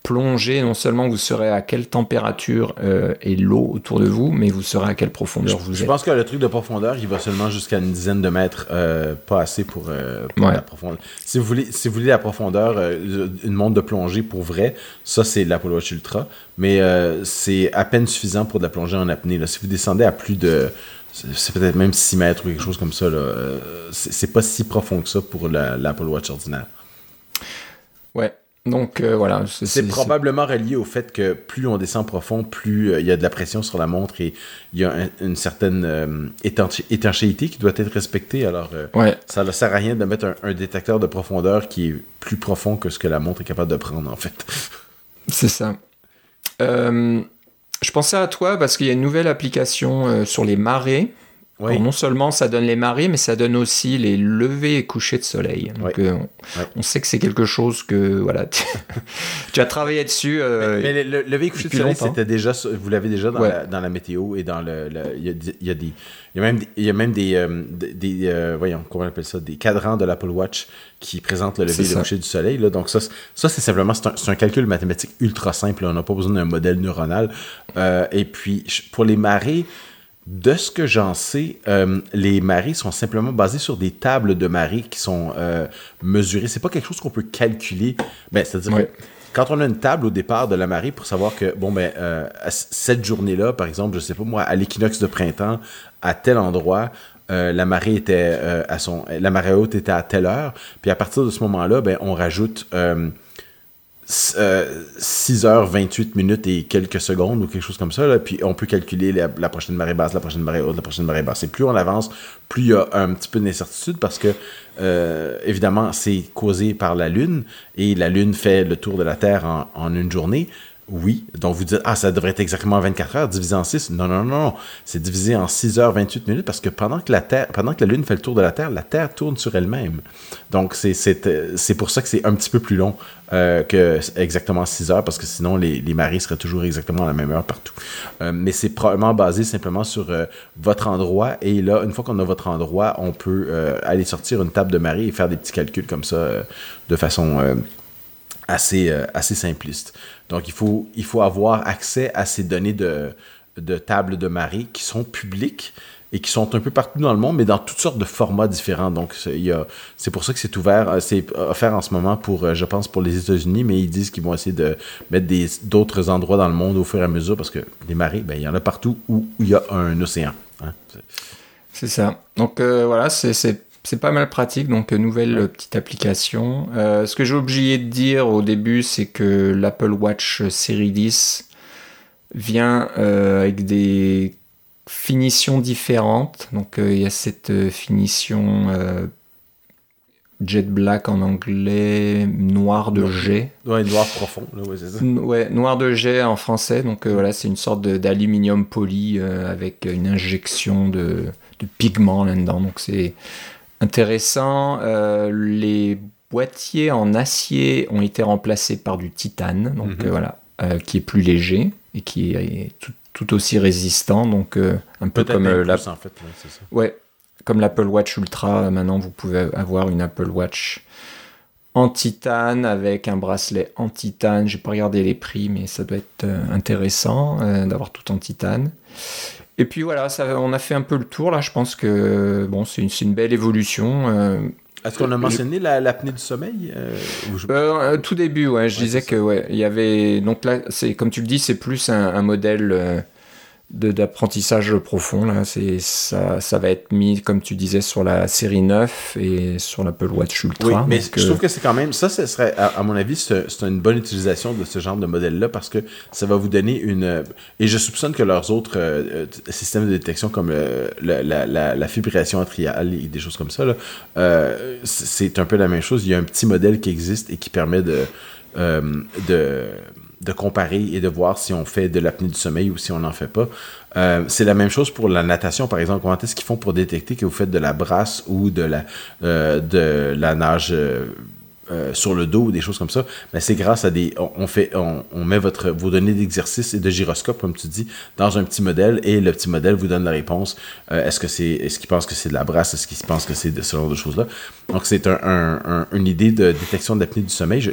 plonger, non seulement vous saurez à quelle température euh, est l'eau autour de vous, mais vous saurez à quelle profondeur je, vous je êtes. Je pense que le truc de profondeur, il va seulement jusqu'à une dizaine de mètres, euh, pas assez pour, euh, pour ouais. la profondeur. Si vous voulez, si vous voulez la profondeur, euh, une montre de plongée pour vrai, ça c'est l'Apple Watch Ultra, mais euh, c'est à peine suffisant pour de la plongée en apnée. Là. Si vous descendez à plus de, c'est peut-être même six mètres ou quelque chose comme ça, là, euh, c'est, c'est pas si profond que ça pour la, l'Apple Watch ordinaire. Ouais. Donc euh, voilà. C'est, c'est, c'est probablement c'est... relié au fait que plus on descend profond, plus euh, il y a de la pression sur la montre et il y a un, une certaine euh, étanché- étanchéité qui doit être respectée. Alors, euh, ouais. ça ne sert à rien de mettre un, un détecteur de profondeur qui est plus profond que ce que la montre est capable de prendre, en fait. C'est ça. Euh, je pensais à toi parce qu'il y a une nouvelle application euh, sur les marées. Oui. Alors, non seulement ça donne les marées, mais ça donne aussi les levées et couchers de soleil. Donc, oui. euh, on, oui. on sait que c'est quelque chose que voilà, tu, tu as travaillé dessus. Euh, mais, mais le, le lever et coucher de soleil, longtemps. C'était déjà, vous l'avez déjà dans, ouais. la, dans la météo et dans le, le il y a, il y a des, il y a même, il y a même des, euh, des, euh, voyons, comment on appelle ça, des cadrans de l'Apple Watch qui présentent le lever et le coucher du soleil. Là. Donc ça, ça c'est simplement, c'est un, c'est un calcul mathématique ultra simple. Là. On n'a pas besoin d'un modèle neuronal. Euh, et puis pour les marées. De ce que j'en sais, euh, les marées sont simplement basées sur des tables de marée qui sont euh, mesurées. C'est pas quelque chose qu'on peut calculer. Ben, c'est-à-dire ouais. que quand on a une table au départ de la marée pour savoir que, bon, ben, euh, cette journée-là, par exemple, je sais pas moi, à l'équinoxe de printemps, à tel endroit, euh, la marée était euh, à son, la marée haute était à telle heure. Puis à partir de ce moment-là, ben, on rajoute euh, Euh, six heures vingt-huit minutes et quelques secondes ou quelque chose comme ça, là, puis on peut calculer la, la prochaine marée basse, la prochaine marée haute, la prochaine marée basse. Et plus on avance, plus il y a un petit peu d'incertitude parce que, euh, évidemment, c'est causé par la Lune et la Lune fait le tour de la Terre en, en une journée. Oui, donc vous dites, ah, ça devrait être exactement vingt-quatre heures, divisé en six. Non, non, non, non, c'est divisé en six heures vingt-huit minutes parce que pendant que la Terre, pendant que la Lune fait le tour de la Terre, la Terre tourne sur elle-même. Donc, c'est, c'est, c'est pour ça que c'est un petit peu plus long euh, que exactement six heures parce que sinon, les, les marées seraient toujours exactement à la même heure partout. Euh, mais c'est probablement basé simplement sur euh, votre endroit et là, une fois qu'on a votre endroit, on peut euh, aller sortir une table de marée et faire des petits calculs comme ça euh, de façon... Euh, assez, euh, assez simpliste. Donc, il faut, il faut avoir accès à ces données de, de tables de marée qui sont publiques et qui sont un peu partout dans le monde, mais dans toutes sortes de formats différents. Donc, il y a, c'est pour ça que c'est ouvert, c'est offert en ce moment pour, je pense, pour les États-Unis, mais ils disent qu'ils vont essayer de mettre des, d'autres endroits dans le monde au fur et à mesure, parce que les marées, ben, il y en a partout où, où il y a un océan. Hein? C'est... c'est ça. Donc, euh, voilà, c'est... c'est... C'est pas mal pratique, donc nouvelle ouais. petite application. Euh, ce que j'ai oublié de dire au début, c'est que l'Apple Watch Série dix vient euh, avec des finitions différentes. Donc il euh, y a cette euh, finition euh, jet black en anglais, noir de jet. Ouais, noir profond. Là, ouais, c'est ça. Ouais, noir de jet en français. Donc euh, voilà, c'est une sorte de, d'aluminium poli euh, avec une injection de, de pigments là-dedans. Donc c'est intéressant. Euh, les boîtiers en acier ont été remplacés par du titane, donc mm-hmm. euh, voilà, euh, qui est plus léger et qui est tout, tout aussi résistant. Donc euh, un peu Peut-être comme euh, la... plus, en fait, ouais, c'est ça. Ouais, comme l'Apple Watch Ultra. Maintenant, vous pouvez avoir une Apple Watch en titane avec un bracelet en titane. J'ai pas regardé les prix, mais ça doit être euh, intéressant euh, d'avoir tout en titane. Et puis voilà, ça, on a fait un peu le tour là. Je pense que bon, c'est une, c'est une belle évolution. Euh, Est-ce qu'on a mentionné la, l'apnée du sommeil euh, je... euh, Tout début, ouais. Je ouais, disais que ouais, il y avait donc là, c'est comme tu le dis, c'est plus un, un modèle euh, de, d'apprentissage profond là. C'est ça, ça va être mis comme tu disais sur la série neuf et sur l'Apple Watch Ultra. Oui, mais donc, je trouve que c'est quand même ça. Ce serait, à, à mon avis, c'est, c'est une bonne utilisation de ce genre de modèle-là parce que ça va vous donner une. Et je soupçonne que leurs autres euh, systèmes de détection comme le, la, la, la, la fibrillation atriale et des choses comme ça, là, euh, c'est un peu la même chose. Il y a un petit modèle qui existe et qui permet de euh, de de comparer et de voir si on fait de l'apnée du sommeil ou si on n'en fait pas. Euh, c'est la même chose pour la natation, par exemple. Comment est-ce qu'ils font pour détecter que vous faites de la brasse ou de la, euh, de la nage euh, euh, sur le dos ou des choses comme ça? Ben, c'est grâce à des... On, on, fait, on, on met votre, vos données d'exercice et de gyroscope, comme tu dis, dans un petit modèle et le petit modèle vous donne la réponse. Euh, est-ce que c'est, est-ce qu'il pense que c'est de la brasse? Est-ce qu'il pense que c'est de ce genre de choses-là? Donc, c'est un, un, un, une idée de détection de l'apnée du sommeil. Je, je,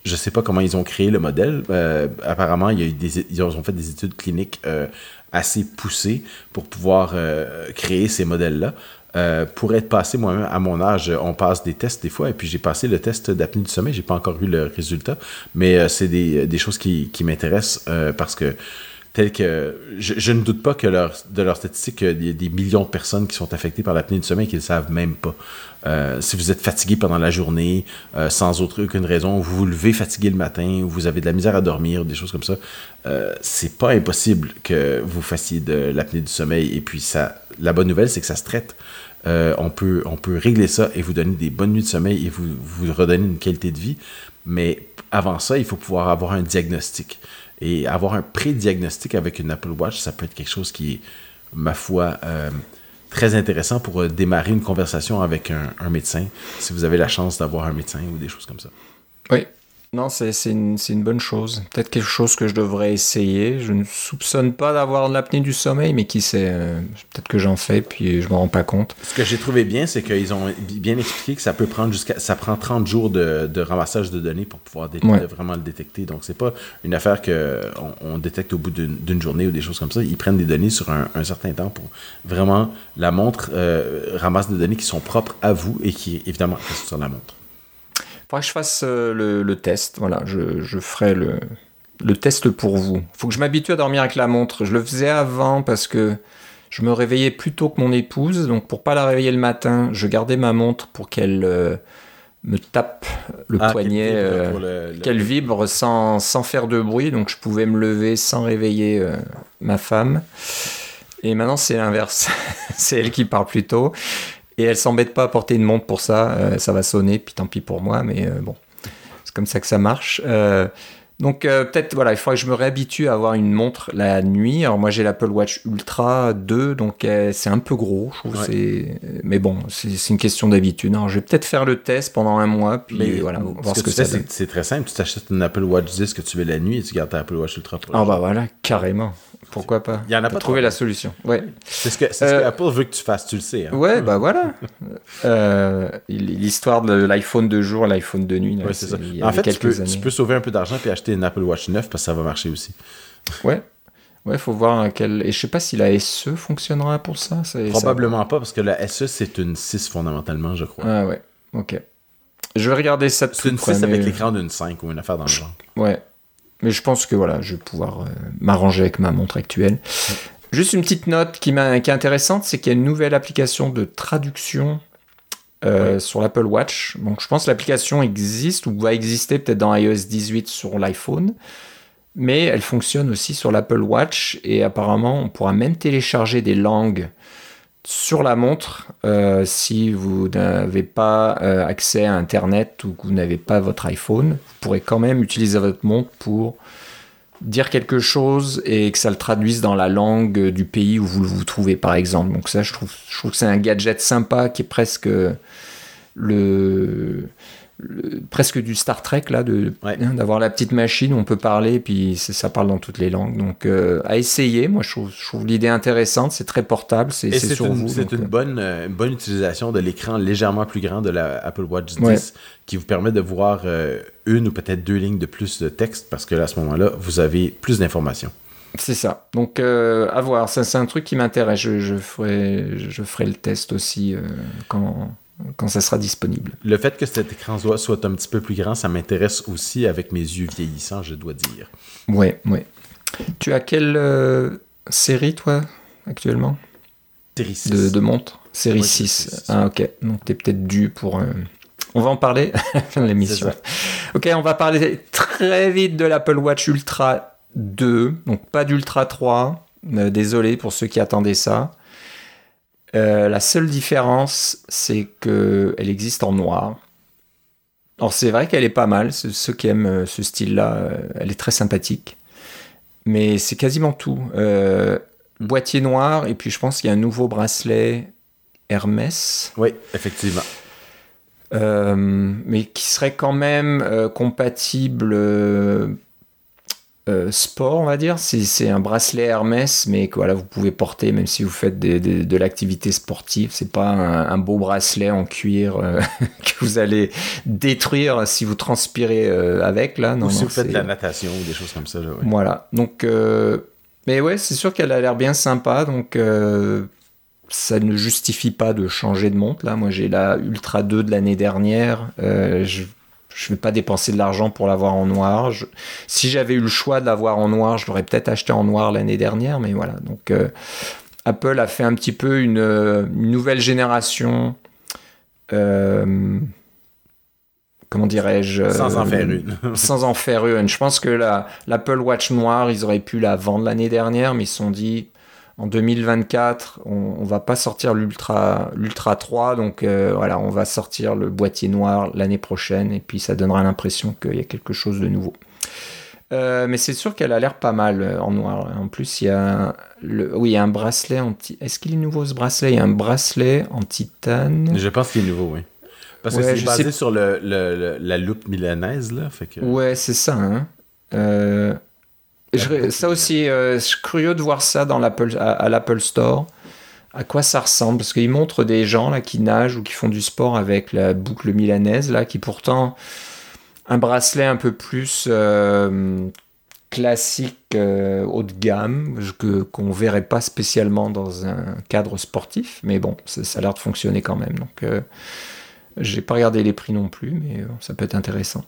je sais pas comment ils ont créé le modèle. Euh, apparemment, il y a eu des, ils ont fait des études cliniques euh, assez poussées pour pouvoir euh, créer ces modèles-là. Euh, pour être passé moi-même à mon âge, on passe des tests des fois, et puis j'ai passé le test d'apnée du sommeil, j'ai pas encore eu le résultat, mais euh, c'est des, des choses qui, qui m'intéressent euh, parce que tel que je, je ne doute pas que leur, de leurs statistiques, il y a des millions de personnes qui sont affectées par l'apnée du sommeil qui ne le savent même pas. Euh, si vous êtes fatigué pendant la journée, euh, sans autre, aucune raison, vous vous levez fatigué le matin, ou vous avez de la misère à dormir, des choses comme ça, euh, c'est pas impossible que vous fassiez de l'apnée du sommeil. Et puis ça, la bonne nouvelle, c'est que ça se traite. Euh, on peut, on peut régler ça et vous donner des bonnes nuits de sommeil et vous, vous redonner une qualité de vie. Mais avant ça, il faut pouvoir avoir un diagnostic. Et avoir un pré-diagnostic avec une Apple Watch, ça peut être quelque chose qui est, ma foi, euh, très intéressant pour euh, démarrer une conversation avec un, un médecin, si vous avez la chance d'avoir un médecin ou des choses comme ça. Oui, non, c'est, c'est, une, c'est une bonne chose. Peut-être quelque chose que je devrais essayer. Je ne soupçonne pas d'avoir de l'apnée du sommeil, mais qui sait, euh, peut-être que j'en fais, puis je ne me rends pas compte. Ce que j'ai trouvé bien, c'est qu'ils ont bien expliqué que ça peut prendre jusqu'à... Ça prend trente jours de, de ramassage de données pour pouvoir dé- Ouais. vraiment le détecter. Donc, c'est pas une affaire qu'on on détecte au bout d'une, d'une journée ou des choses comme ça. Ils prennent des données sur un, un certain temps pour vraiment... La montre euh, ramasse des données qui sont propres à vous et qui, évidemment, restent sur la montre. Il faudrait que je fasse euh, le, le test. Voilà, je, je ferai le, le test pour vous. Il faut que je m'habitue à dormir avec la montre. Je le faisais avant parce que je me réveillais plus tôt que mon épouse. Donc, pour pas la réveiller le matin, je gardais ma montre pour qu'elle euh, me tape le Ah, poignet, qu'elle vibre euh, pour le- le- qu'elle vibre sans, sans faire de bruit. Donc, je pouvais me lever sans réveiller euh, ma femme. Et maintenant, c'est l'inverse. C'est elle qui part plus tôt. Et elle s'embête pas à porter une montre pour ça. Euh, ça va sonner, puis tant pis pour moi. Mais euh, bon, c'est comme ça que ça marche. Euh, donc euh, peut-être, voilà, il faudrait que je me réhabitue à avoir une montre la nuit. Alors moi, j'ai l'Apple Watch Ultra deux, donc euh, c'est un peu gros, je trouve. Ouais. C'est... Mais bon, c'est, c'est une question d'habitude. Alors, je vais peut-être faire le test pendant un mois, puis Mais voilà, voir ce ce que, que, tu fais, ça donne. c'est, c'est très simple. Tu t'achètes une Apple Watch dix que tu veux la nuit et tu gardes ta Apple Watch Ultra pour le Ah jour. bah voilà, carrément. Pourquoi pas? Il y en a T'as pas trouvé trop. la solution. Ouais. C'est ce que, c'est Euh, ce que Apple veut que tu fasses, tu le sais. Hein? Ouais, bah voilà. Euh, l'histoire de l'iPhone de jour, l'iPhone de nuit. Là, Ouais, c'est ça. il y En avait fait, tu quelques peux, années. tu peux sauver un peu d'argent et acheter une Apple Watch neuf parce que ça va marcher aussi. Ouais. Ouais, faut voir quel. Et je sais pas si la S E fonctionnera pour ça. C'est, Probablement pas parce que la S E, c'est une six fondamentalement, je crois. ça... Ah ouais, ok. Je vais regarder ça de C'est tout une près, six avec mais- l'écran d'une cinq ou une affaire dans le genre. Ouais. Mais je pense que voilà, je vais pouvoir euh, m'arranger avec ma montre actuelle. Juste une petite note qui, m'a, qui est intéressante, c'est qu'il y a une nouvelle application de traduction euh, Ouais. sur l'Apple Watch. Donc je pense que l'application existe ou va exister peut-être dans i O S dix-huit sur l'iPhone. Mais elle fonctionne aussi sur l'Apple Watch et apparemment on pourra même télécharger des langues sur la montre euh, si vous n'avez pas euh, accès à Internet ou que vous n'avez pas votre iPhone. Vous pourrez quand même utiliser votre montre pour dire quelque chose et que ça le traduise dans la langue du pays où vous vous trouvez, par exemple. Donc ça, je trouve, je trouve que c'est un gadget sympa qui est presque le... Le, presque du Star Trek là, de, Ouais. hein, d'avoir la petite machine où on peut parler et puis c'est, ça parle dans toutes les langues, donc euh, à essayer. Moi je trouve, je trouve l'idée intéressante, c'est très portable, c'est, Et c'est, c'est, sur une, vous c'est donc, une, euh, bonne, euh, une bonne utilisation de l'écran légèrement plus grand de la Apple Watch dix Ouais. qui vous permet de voir euh, une ou peut-être deux lignes de plus de texte parce que là, à ce moment-là, vous avez plus d'informations. c'est ça, donc euh, à voir, ça c'est un truc qui m'intéresse, je, je, ferai, je ferai le test aussi euh, quand, quand ça sera disponible. Le fait que cet écran soit, soit un petit peu plus grand, ça m'intéresse aussi avec mes yeux vieillissants, je dois dire. Ouais, ouais. Tu as quelle euh, série toi actuellement Série six. de, de montres? Série Oui, six. c'est six. Ah ok, donc t'es peut-être dû pour... un- On va en parler à la fin de l'émission. Ok, on va parler très vite de l'Apple Watch Ultra deux, donc pas d'Ultra trois. Euh, désolé pour ceux qui attendaient ça. Euh, la seule différence, c'est qu'elle existe en noir. Alors c'est vrai qu'elle est pas mal, ceux ceux qui aiment euh, ce style-là, euh, elle est très sympathique. Mais c'est quasiment tout. Euh, boîtier noir, et puis je pense qu'il y a un nouveau bracelet Hermès. Oui, effectivement. Euh, mais qui serait quand même euh, compatible euh, euh, sport, on va dire. C'est, c'est un bracelet Hermès, mais que voilà, vous pouvez porter même si vous faites des, des, de l'activité sportive. C'est pas un, un beau bracelet en cuir euh, que vous allez détruire si vous transpirez euh, avec. Là, non, ou si non, vous faites c'est... de la natation ou des choses comme ça. Là, ouais. Voilà. Donc, euh... mais ouais, c'est sûr qu'elle a l'air bien sympa. Donc, euh... ça ne justifie pas de changer de montre. Là, moi, j'ai la Ultra deux de l'année dernière. Euh, je Je ne vais pas dépenser de l'argent pour l'avoir en noir. Je... Si j'avais eu le choix de l'avoir en noir, je l'aurais peut-être acheté en noir l'année dernière. Mais voilà. Donc, euh, Apple a fait un petit peu une, une nouvelle génération. Euh, comment dirais-je Sans en euh, faire une. Sans en faire une. Je pense que la, l'Apple Watch noire, ils auraient pu la vendre l'année dernière, mais ils se sont dit... En deux mille vingt-quatre, on, on va pas sortir l'Ultra, l'Ultra trois, donc euh, voilà, on va sortir le boîtier noir l'année prochaine, et puis ça donnera l'impression qu'il y a quelque chose de nouveau. Euh, mais c'est sûr qu'elle a l'air pas mal euh, en noir. En plus, il y a, le, oui, il y a un bracelet en ti- Est-ce qu'il est nouveau ce bracelet ? Il y a un bracelet en titane. Je pense qu'il est nouveau, oui. Parce que Ouais, c'est je basé sais... sur le, le, le, la loupe milanaise, là. Fait que... Ouais, c'est ça. Hein. Euh... Je, ça aussi, euh, je suis curieux de voir ça dans l'Apple, à, à l'Apple Store. À quoi ça ressemble ? Parce qu'ils montrent des gens là, qui nagent ou qui font du sport avec la boucle milanaise, là, qui pourtant, un bracelet un peu plus euh, classique, euh, haut de gamme, que, qu'on ne verrait pas spécialement dans un cadre sportif. Mais bon, ça, ça a l'air de fonctionner quand même. Donc, euh, j'ai pas regardé les prix non plus, mais euh, ça peut être intéressant.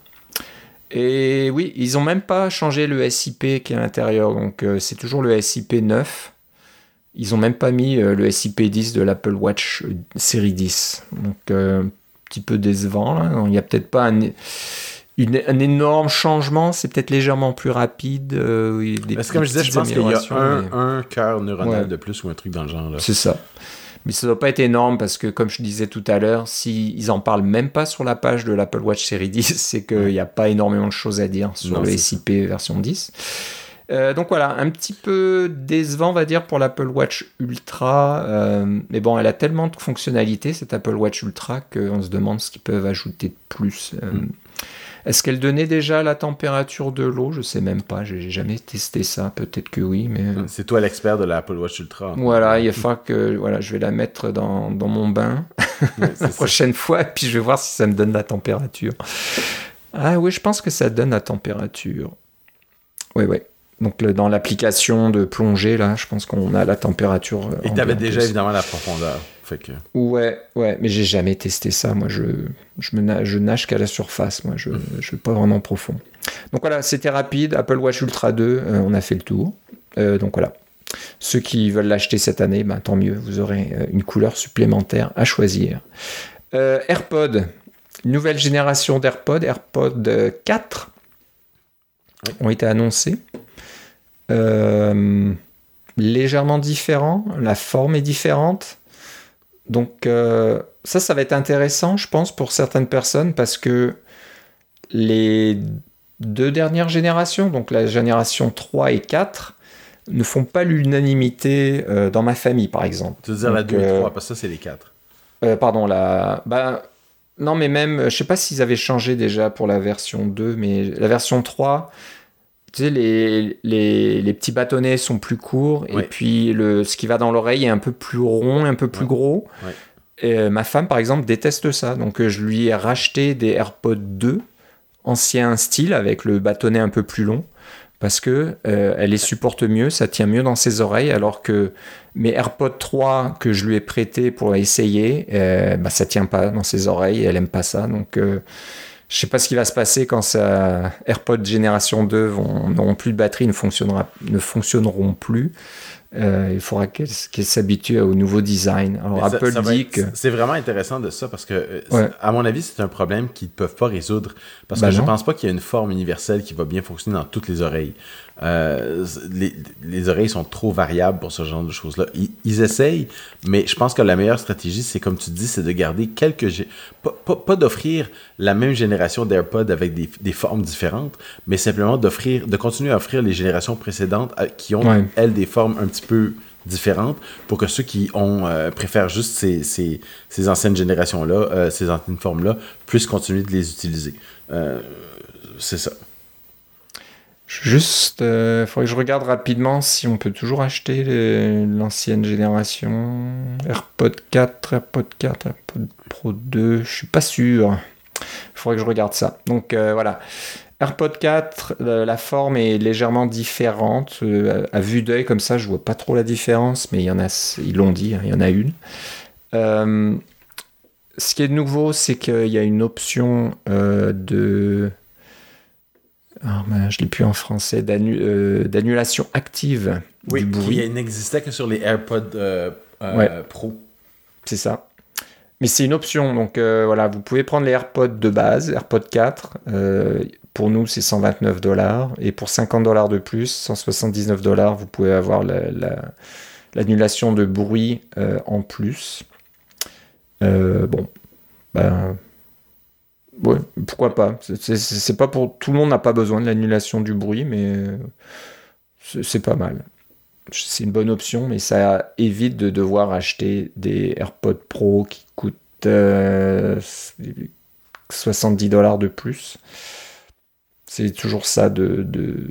Et oui, ils n'ont même pas changé le S I P qui est à l'intérieur, donc euh, c'est toujours le S I P neuf. Ils n'ont même pas mis euh, le S I P dix de l'Apple Watch euh, série dix. Donc euh, un petit peu décevant là. Il n'y a peut-être pas un, une, un énorme changement, c'est peut-être légèrement plus rapide. Euh, oui, des Parce que comme je disais, je pense qu'il y a un, mais... un cœur neuronal ouais. de plus ou un truc dans le genre. Là. C'est ça. Mais ça ne doit pas être énorme parce que, comme je disais tout à l'heure, s'ils n'en parlent même pas sur la page de l'Apple Watch série dix, c'est qu'il n'y a pas énormément de choses à dire sur non, le S I P ça. Version dix. Euh, donc voilà, un petit peu décevant, on va dire, pour l'Apple Watch Ultra. Euh, mais bon, elle a tellement de fonctionnalités, cette Apple Watch Ultra, qu'on se demande ce qu'ils peuvent ajouter de plus. Euh, mm. Est-ce qu'elle donnait déjà la température de l'eau ? Je ne sais même pas, j'ai jamais testé ça. Peut-être que oui, mais... C'est toi l'expert de l'Apple Watch Ultra. Voilà, il va falloir que voilà, je vais la mettre dans, dans mon bain ouais, la prochaine ça. fois, et puis je vais voir si ça me donne la température. Ah oui, je pense que ça donne la température. Oui, oui. Donc le, dans l'application de plongée, là, je pense qu'on a la température. Et tu avais déjà évidemment la profondeur. Fait que... Ouais, ouais, mais j'ai jamais testé ça. Moi, je, je, me nage, je nage qu'à la surface. Moi, je ne mmh. vais pas vraiment profond. Donc voilà, c'était rapide. Apple Watch Ultra deux, euh, on a fait le tour. Euh, donc voilà. Ceux qui veulent l'acheter cette année, ben, tant mieux. Vous aurez euh, une couleur supplémentaire à choisir. Euh, AirPods. Nouvelle génération d'AirPods. AirPods quatre oui. ont été annoncés. Euh, légèrement différent. La forme est différente. Donc euh, ça, ça va être intéressant, je pense, pour certaines personnes, parce que les deux dernières générations, donc la génération trois et quatre, ne font pas l'unanimité euh, dans ma famille, par exemple. Tu veux dire donc, la deux et trois, parce que ça, c'est les quatre. Euh, pardon, la... Bah, non, mais même, je ne sais pas s'ils avaient changé déjà pour la version deux, mais la version trois... Tu sais, les, les, les petits bâtonnets sont plus courts, ouais. et puis le, ce qui va dans l'oreille est un peu plus rond, un peu plus ouais. gros. Ouais. Et, euh, ma femme, par exemple, déteste ça. Donc, euh, je lui ai racheté des AirPods deux, ancien style, avec le bâtonnet un peu plus long, parce que euh, elle les supporte mieux, ça tient mieux dans ses oreilles, alors que mes AirPods trois que je lui ai prêtés pour essayer, euh, bah, ça tient pas dans ses oreilles, et elle aime pas ça. Donc... Euh, je ne sais pas ce qui va se passer quand sa AirPods génération deux vont, n'auront plus de batterie, ne, fonctionnera, ne fonctionneront plus. Euh, il faudra qu'elle, qu'elle s'habitue au nouveau design. Alors, ça, Apple ça dit être, que... C'est vraiment intéressant de ça parce que, ouais. à mon avis, c'est un problème qu'ils ne peuvent pas résoudre parce que ben je ne pense pas qu'il y a une forme universelle qui va bien fonctionner dans toutes les oreilles. Euh, les, les oreilles sont trop variables pour ce genre de choses-là. Ils, ils essayent, mais je pense que la meilleure stratégie, c'est comme tu dis, c'est de garder quelques... Gé- pas, pas, pas d'offrir la même génération d'AirPods avec des, des formes différentes, mais simplement d'offrir, de continuer à offrir les générations précédentes qui ont, ouais. elles, des formes un petit peu différentes pour que ceux qui ont euh, préfèrent juste ces, ces, ces anciennes générations-là, euh, ces anciennes formes-là, puissent continuer de les utiliser. Euh, c'est ça. Juste, il euh, faudrait que je regarde rapidement si on peut toujours acheter les, l'ancienne génération. AirPod quatre, AirPod quatre, AirPod Pro deux, je suis pas sûr. Il faudrait que je regarde ça. Donc euh, voilà. AirPod quatre, la, la forme est légèrement différente. Euh, à vue d'œil, comme ça, je vois pas trop la différence, mais il y en a, ils l'ont dit, hein, il y en a une. Euh, ce qui est nouveau, c'est qu'il y a une option euh, de... Oh, ben, je ne l'ai plus en français, d'annu- euh, d'annulation active oui, du bruit. Qui n'existait que sur les AirPods euh, euh, ouais. Pro. C'est ça. Mais c'est une option, donc euh, voilà, vous pouvez prendre les AirPods de base, AirPods quatre, euh, pour nous c'est cent vingt-neuf dollars, et pour cinquante dollars de plus, cent soixante-dix-neuf dollars, vous pouvez avoir la, la, l'annulation de bruit euh, en plus. Euh, bon, ben... Ouais, pourquoi pas. C'est, c'est, c'est pas pour tout le monde n'a pas besoin de l'annulation du bruit, mais c'est, c'est pas mal. C'est une bonne option, mais ça évite de devoir acheter des AirPods Pro qui coûtent euh, soixante-dix dollars de plus. C'est toujours ça de, de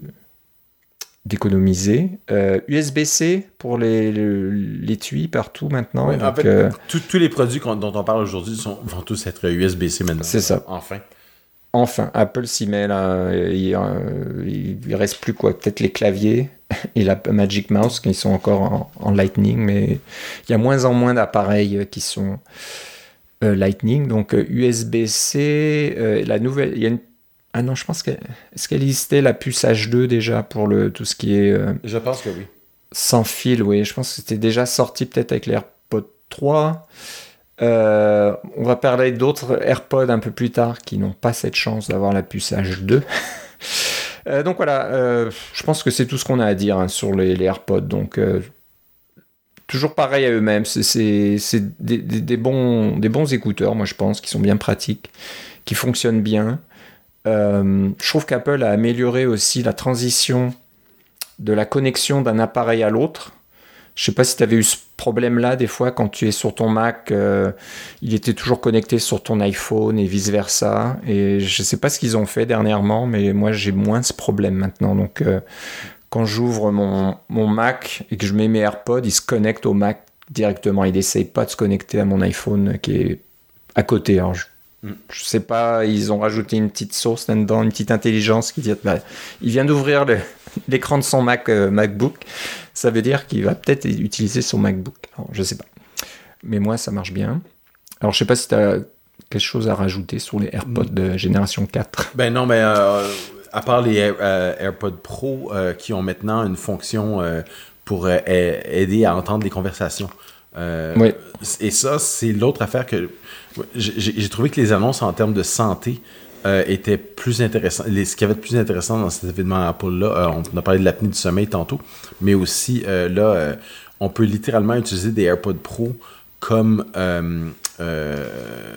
d'économiser. Euh, U S B-C pour les, les, l'étui partout maintenant. Ouais, donc, en fait, euh, tous les produits dont on parle aujourd'hui sont, vont tous être U S B-C maintenant. C'est ça. Enfin. Enfin, Apple s'y met là. Il, euh, il reste plus quoi, peut-être les claviers et la Magic Mouse qui sont encore en, en Lightning, mais il y a moins en moins d'appareils qui sont euh, Lightning. Donc euh, U S B-C, euh, la nouvelle, il y a une Ah non, je pense qu'elle... Est-ce qu'elle existait la puce H deux déjà pour le... tout ce qui est... Euh... Je pense que oui. Sans fil, oui. Je pense que c'était déjà sorti peut-être avec les AirPods trois. Euh, on va parler d'autres AirPods un peu plus tard qui n'ont pas cette chance d'avoir la puce H deux. euh, donc voilà, euh, je pense que c'est tout ce qu'on a à dire hein, sur les, les AirPods. Donc euh, toujours pareil à eux-mêmes. C'est, c'est, c'est des, des, des, bons, des bons écouteurs, moi je pense, qui sont bien pratiques, qui fonctionnent bien. Euh, je trouve qu'Apple a amélioré aussi la transition de la connexion d'un appareil à l'autre. Je ne sais pas si tu avais eu ce problème-là des fois quand tu es sur ton Mac, euh, il était toujours connecté sur ton iPhone et vice-versa. Et je ne sais pas ce qu'ils ont fait dernièrement, mais moi j'ai moins ce problème maintenant. Donc euh, quand j'ouvre mon, mon Mac et que je mets mes AirPods, il se connecte au Mac directement. Il n'essaye pas de se connecter à mon iPhone qui est à côté. Alors, je Je sais pas, ils ont rajouté une petite source là-dedans, une petite intelligence qui dit bah, il vient d'ouvrir le, l'écran de son Mac, euh, MacBook. Ça veut dire qu'il va peut-être utiliser son MacBook. Alors, je sais pas. Mais moi, ça marche bien. Alors, je sais pas si tu as quelque chose à rajouter sur les AirPods de génération quatre. Ben non, mais euh, à part les Air, euh, AirPods Pro euh, qui ont maintenant une fonction euh, pour euh, aider à entendre les conversations. Euh, oui. Et ça, c'est l'autre affaire que j'ai, j'ai trouvé que les annonces en termes de santé euh, étaient plus intéressantes. Les, ce qu'il y avait de plus intéressant dans cet événement Apple-là, euh, on a parlé de l'apnée du sommeil tantôt, mais aussi euh, là, euh, on peut littéralement utiliser des AirPods Pro comme euh, euh,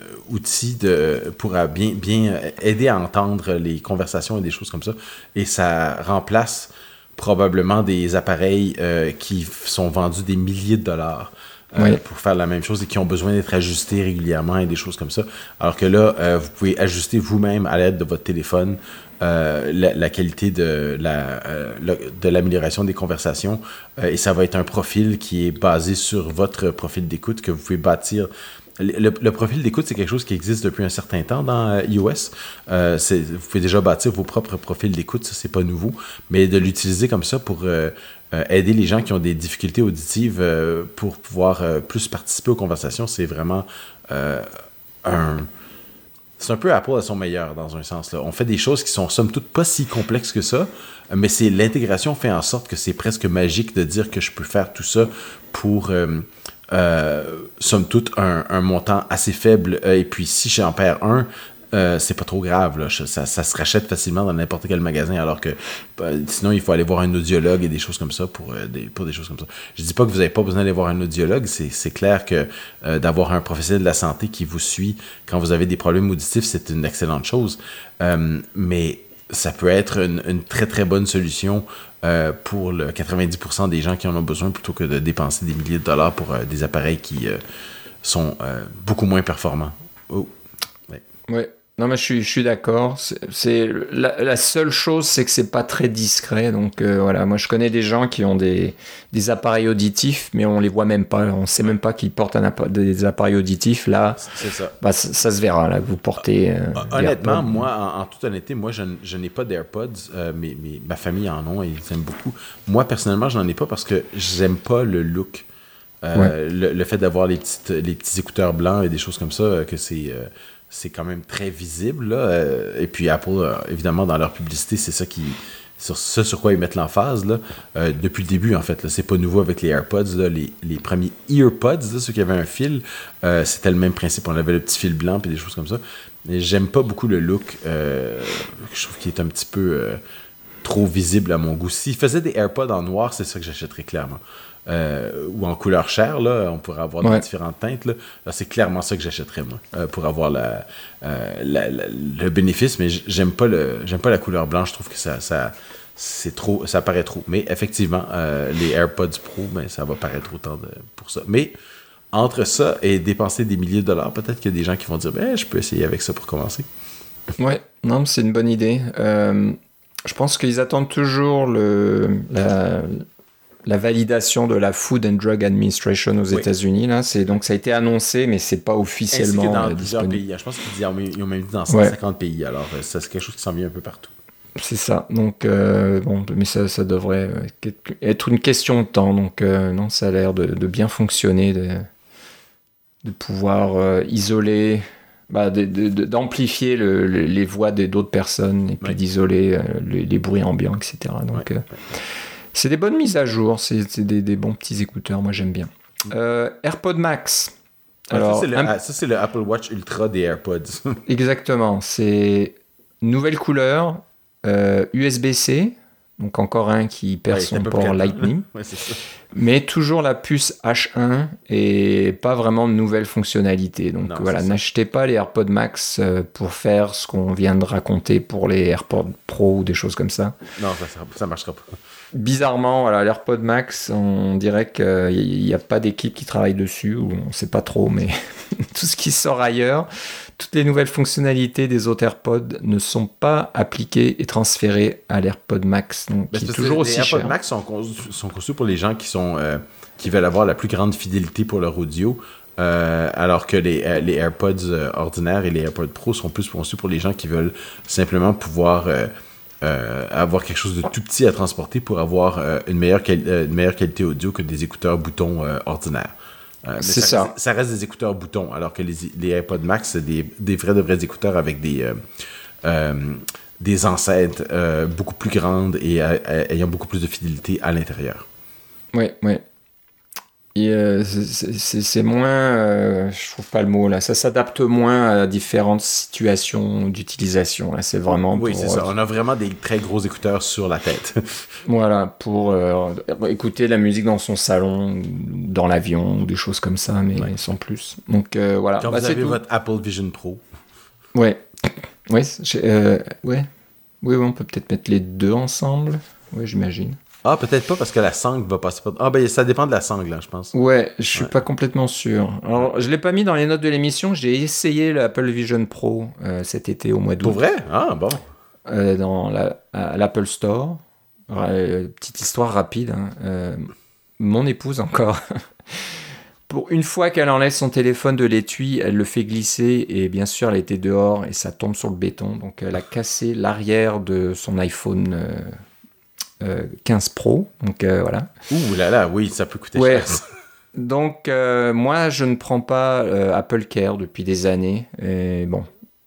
outil de, pour bien, bien aider à entendre les conversations et des choses comme ça. Et ça remplace probablement des appareils euh, qui sont vendus des milliers de dollars. Euh, oui. Pour faire la même chose et qui ont besoin d'être ajustés régulièrement et des choses comme ça. Alors que là, euh, vous pouvez ajuster vous-même à l'aide de votre téléphone euh, la, la qualité de, la, euh, de l'amélioration des conversations euh, et ça va être un profil qui est basé sur votre profil d'écoute que vous pouvez bâtir. Le, le profil d'écoute, c'est quelque chose qui existe depuis un certain temps dans euh, iOS. Euh, c'est, vous pouvez déjà bâtir vos propres profils d'écoute, ça c'est pas nouveau, mais de l'utiliser comme ça pour euh, euh, aider les gens qui ont des difficultés auditives euh, pour pouvoir euh, plus participer aux conversations, c'est vraiment euh, un... C'est un peu Apple à son meilleur dans un sens. Là. On fait des choses qui sont somme toute pas si complexes que ça, mais c'est l'intégration fait en sorte que c'est presque magique de dire que je peux faire tout ça pour... Euh, Euh, somme toute un, un montant assez faible euh, et puis si j'en perds un euh, c'est pas trop grave là. Ça, ça se rachète facilement dans n'importe quel magasin alors que euh, sinon il faut aller voir un audiologue et des choses comme ça pour, euh, des, pour des choses comme ça. Je dis pas que vous n'avez pas besoin d'aller voir un audiologue, c'est, c'est clair que euh, d'avoir un professionnel de la santé qui vous suit quand vous avez des problèmes auditifs c'est une excellente chose euh, mais ça peut être une, une très très bonne solution euh, pour le quatre-vingt-dix pour cent des gens qui en ont besoin plutôt que de dépenser des milliers de dollars pour euh, des appareils qui euh, sont euh, beaucoup moins performants. Oh. Ouais. Ouais. Non, mais je suis, je suis d'accord. C'est, c'est la, la seule chose, c'est que c'est pas très discret. Donc euh, voilà, moi je connais des gens qui ont des, des appareils auditifs, mais on les voit même pas. On sait même pas qu'ils portent un appa- des appareils auditifs. Là, c'est ça. Bah, ça, ça se verra là que vous portez. Euh, Honnêtement, moi, en, en toute honnêteté, moi je, je n'ai pas d'AirPods. Euh, mais, mais ma famille en ont et ils aiment beaucoup. Moi personnellement, je n'en ai pas parce que j'aime pas le look. Euh, ouais. le, le fait d'avoir les petites, les petits écouteurs blancs et des choses comme ça, que c'est euh, c'est quand même très visible, là. Et puis Apple, euh, évidemment, dans leur publicité, c'est ça qui sur ce sur quoi ils mettent l'emphase, là. Euh, depuis le début, en fait, là, c'est pas nouveau avec les AirPods, là, les, les premiers EarPods, là, ceux qui avaient un fil, euh, c'était le même principe. On avait le petit fil blanc et des choses comme ça. Mais j'aime pas beaucoup le look. Euh, je trouve qu'il est un petit peu euh, trop visible à mon goût. S'ils faisaient des AirPods en noir, c'est ça que j'achèterais clairement. Euh, ou en couleur chair, là, on pourrait avoir ouais. des différentes teintes. Là. Là, c'est clairement ça que j'achèterais, moi, euh, pour avoir la, euh, la, la, le bénéfice. Mais j'aime pas le, j'aime pas la couleur blanche. Je trouve que ça, ça, c'est trop, ça paraît trop. Mais effectivement, euh, les AirPods Pro, ben, ça va paraître autant de, pour ça. Mais entre ça et dépenser des milliers de dollars, peut-être qu'il y a des gens qui vont dire, ben, je peux essayer avec ça pour commencer. Ouais, non, c'est une bonne idée. Euh, je pense qu'ils attendent toujours le, la, la validation de la Food and Drug Administration aux oui. États-Unis. Là. C'est, donc, ça a été annoncé, mais c'est pas officiellement Ainsi que dans euh, plusieurs disponible. pays. Je pense qu'ils ont même dit dans cent cinquante ouais. pays. Alors, ça, c'est quelque chose qui s'en vient un peu partout. C'est ça. Donc, euh, bon, mais ça, ça devrait être une question de temps. Donc, euh, non, ça a l'air de, de bien fonctionner, de, de pouvoir euh, isoler... Bah, de, de, de, d'amplifier le, le, les voix de, d'autres personnes et puis ouais. d'isoler euh, les, les bruits ambiants, et cetera. Donc, ouais. euh, c'est des bonnes mises à jour, c'est, c'est des, des bons petits écouteurs, moi j'aime bien. Euh, AirPod Max. Alors, ça, c'est le, un... ça, c'est le Apple Watch Ultra des AirPods. Exactement, c'est nouvelle couleur, euh, U S B-C, donc encore un qui perd ouais, son port Lightning. Ouais, c'est ça. Mais toujours la puce H un et pas vraiment de nouvelles fonctionnalités. Donc non, voilà, n'achetez pas les AirPods Max pour faire ce qu'on vient de raconter pour les AirPods Pro ou des choses comme ça. Non, ça, ça marchera pas. Bizarrement, voilà, l'AirPod Max, on dirait qu'il n'y a pas d'équipe qui travaille dessus, ou on ne sait pas trop, mais tout ce qui sort ailleurs, toutes les nouvelles fonctionnalités des autres AirPods ne sont pas appliquées et transférées à l'AirPod Max, donc qui est toujours aussi cher. Les AirPods Max sont, conçus, sont conçus pour les gens qui, sont, euh, qui veulent avoir la plus grande fidélité pour leur audio, euh, alors que les, euh, les AirPods euh, ordinaires et les AirPods Pro sont plus conçus pour les gens qui veulent simplement pouvoir... Euh, Euh, avoir quelque chose de tout petit à transporter pour avoir euh, une, meilleure quali- euh, une meilleure qualité audio que des écouteurs boutons euh, ordinaires. Euh, mais c'est ça. ça. Reste, ça reste des écouteurs boutons, alors que les, les AirPods Max, c'est des, des vrais de vrais écouteurs avec des, euh, euh, des enceintes euh, beaucoup plus grandes et euh, ayant beaucoup plus de fidélité à l'intérieur. Oui, oui. Et euh, c'est, c'est, c'est moins, euh, je trouve pas le mot là, ça s'adapte moins à différentes situations d'utilisation. Là, c'est vraiment oui, pour, c'est ça. Euh, on a vraiment des très gros écouteurs sur la tête. Voilà, pour euh, écouter la musique dans son salon, dans l'avion, ou des choses comme ça, mais ouais. sans plus. Donc euh, voilà. Quand bah, vous c'est avez tout. votre Apple Vision Pro. Ouais, ouais, euh, ouais, oui, oui, on peut peut-être mettre les deux ensemble. Oui, j'imagine. Ah, peut-être pas, parce que la sangle va passer par... Ah, ben ça dépend de la sangle, hein, je pense. Ouais, je suis ouais. pas complètement sûr. Alors, je l'ai pas mis dans les notes de l'émission, j'ai essayé l'Apple Vision Pro euh, cet été, au mois d'août. Pour vrai? Ah, bon. Euh, dans la, à l'Apple Store. Euh, petite histoire rapide. Hein. Euh, mon épouse, encore... Pour une fois qu'elle enlève son téléphone de l'étui, elle le fait glisser et bien sûr, elle était dehors et ça tombe sur le béton. Donc, elle a cassé l'arrière de son iPhone... Euh, Euh, quinze Pro, donc euh, voilà. Ouh là là, oui, ça peut coûter ouais. cher. Donc euh, moi, je ne prends pas euh, Apple Care depuis des années. Et bon,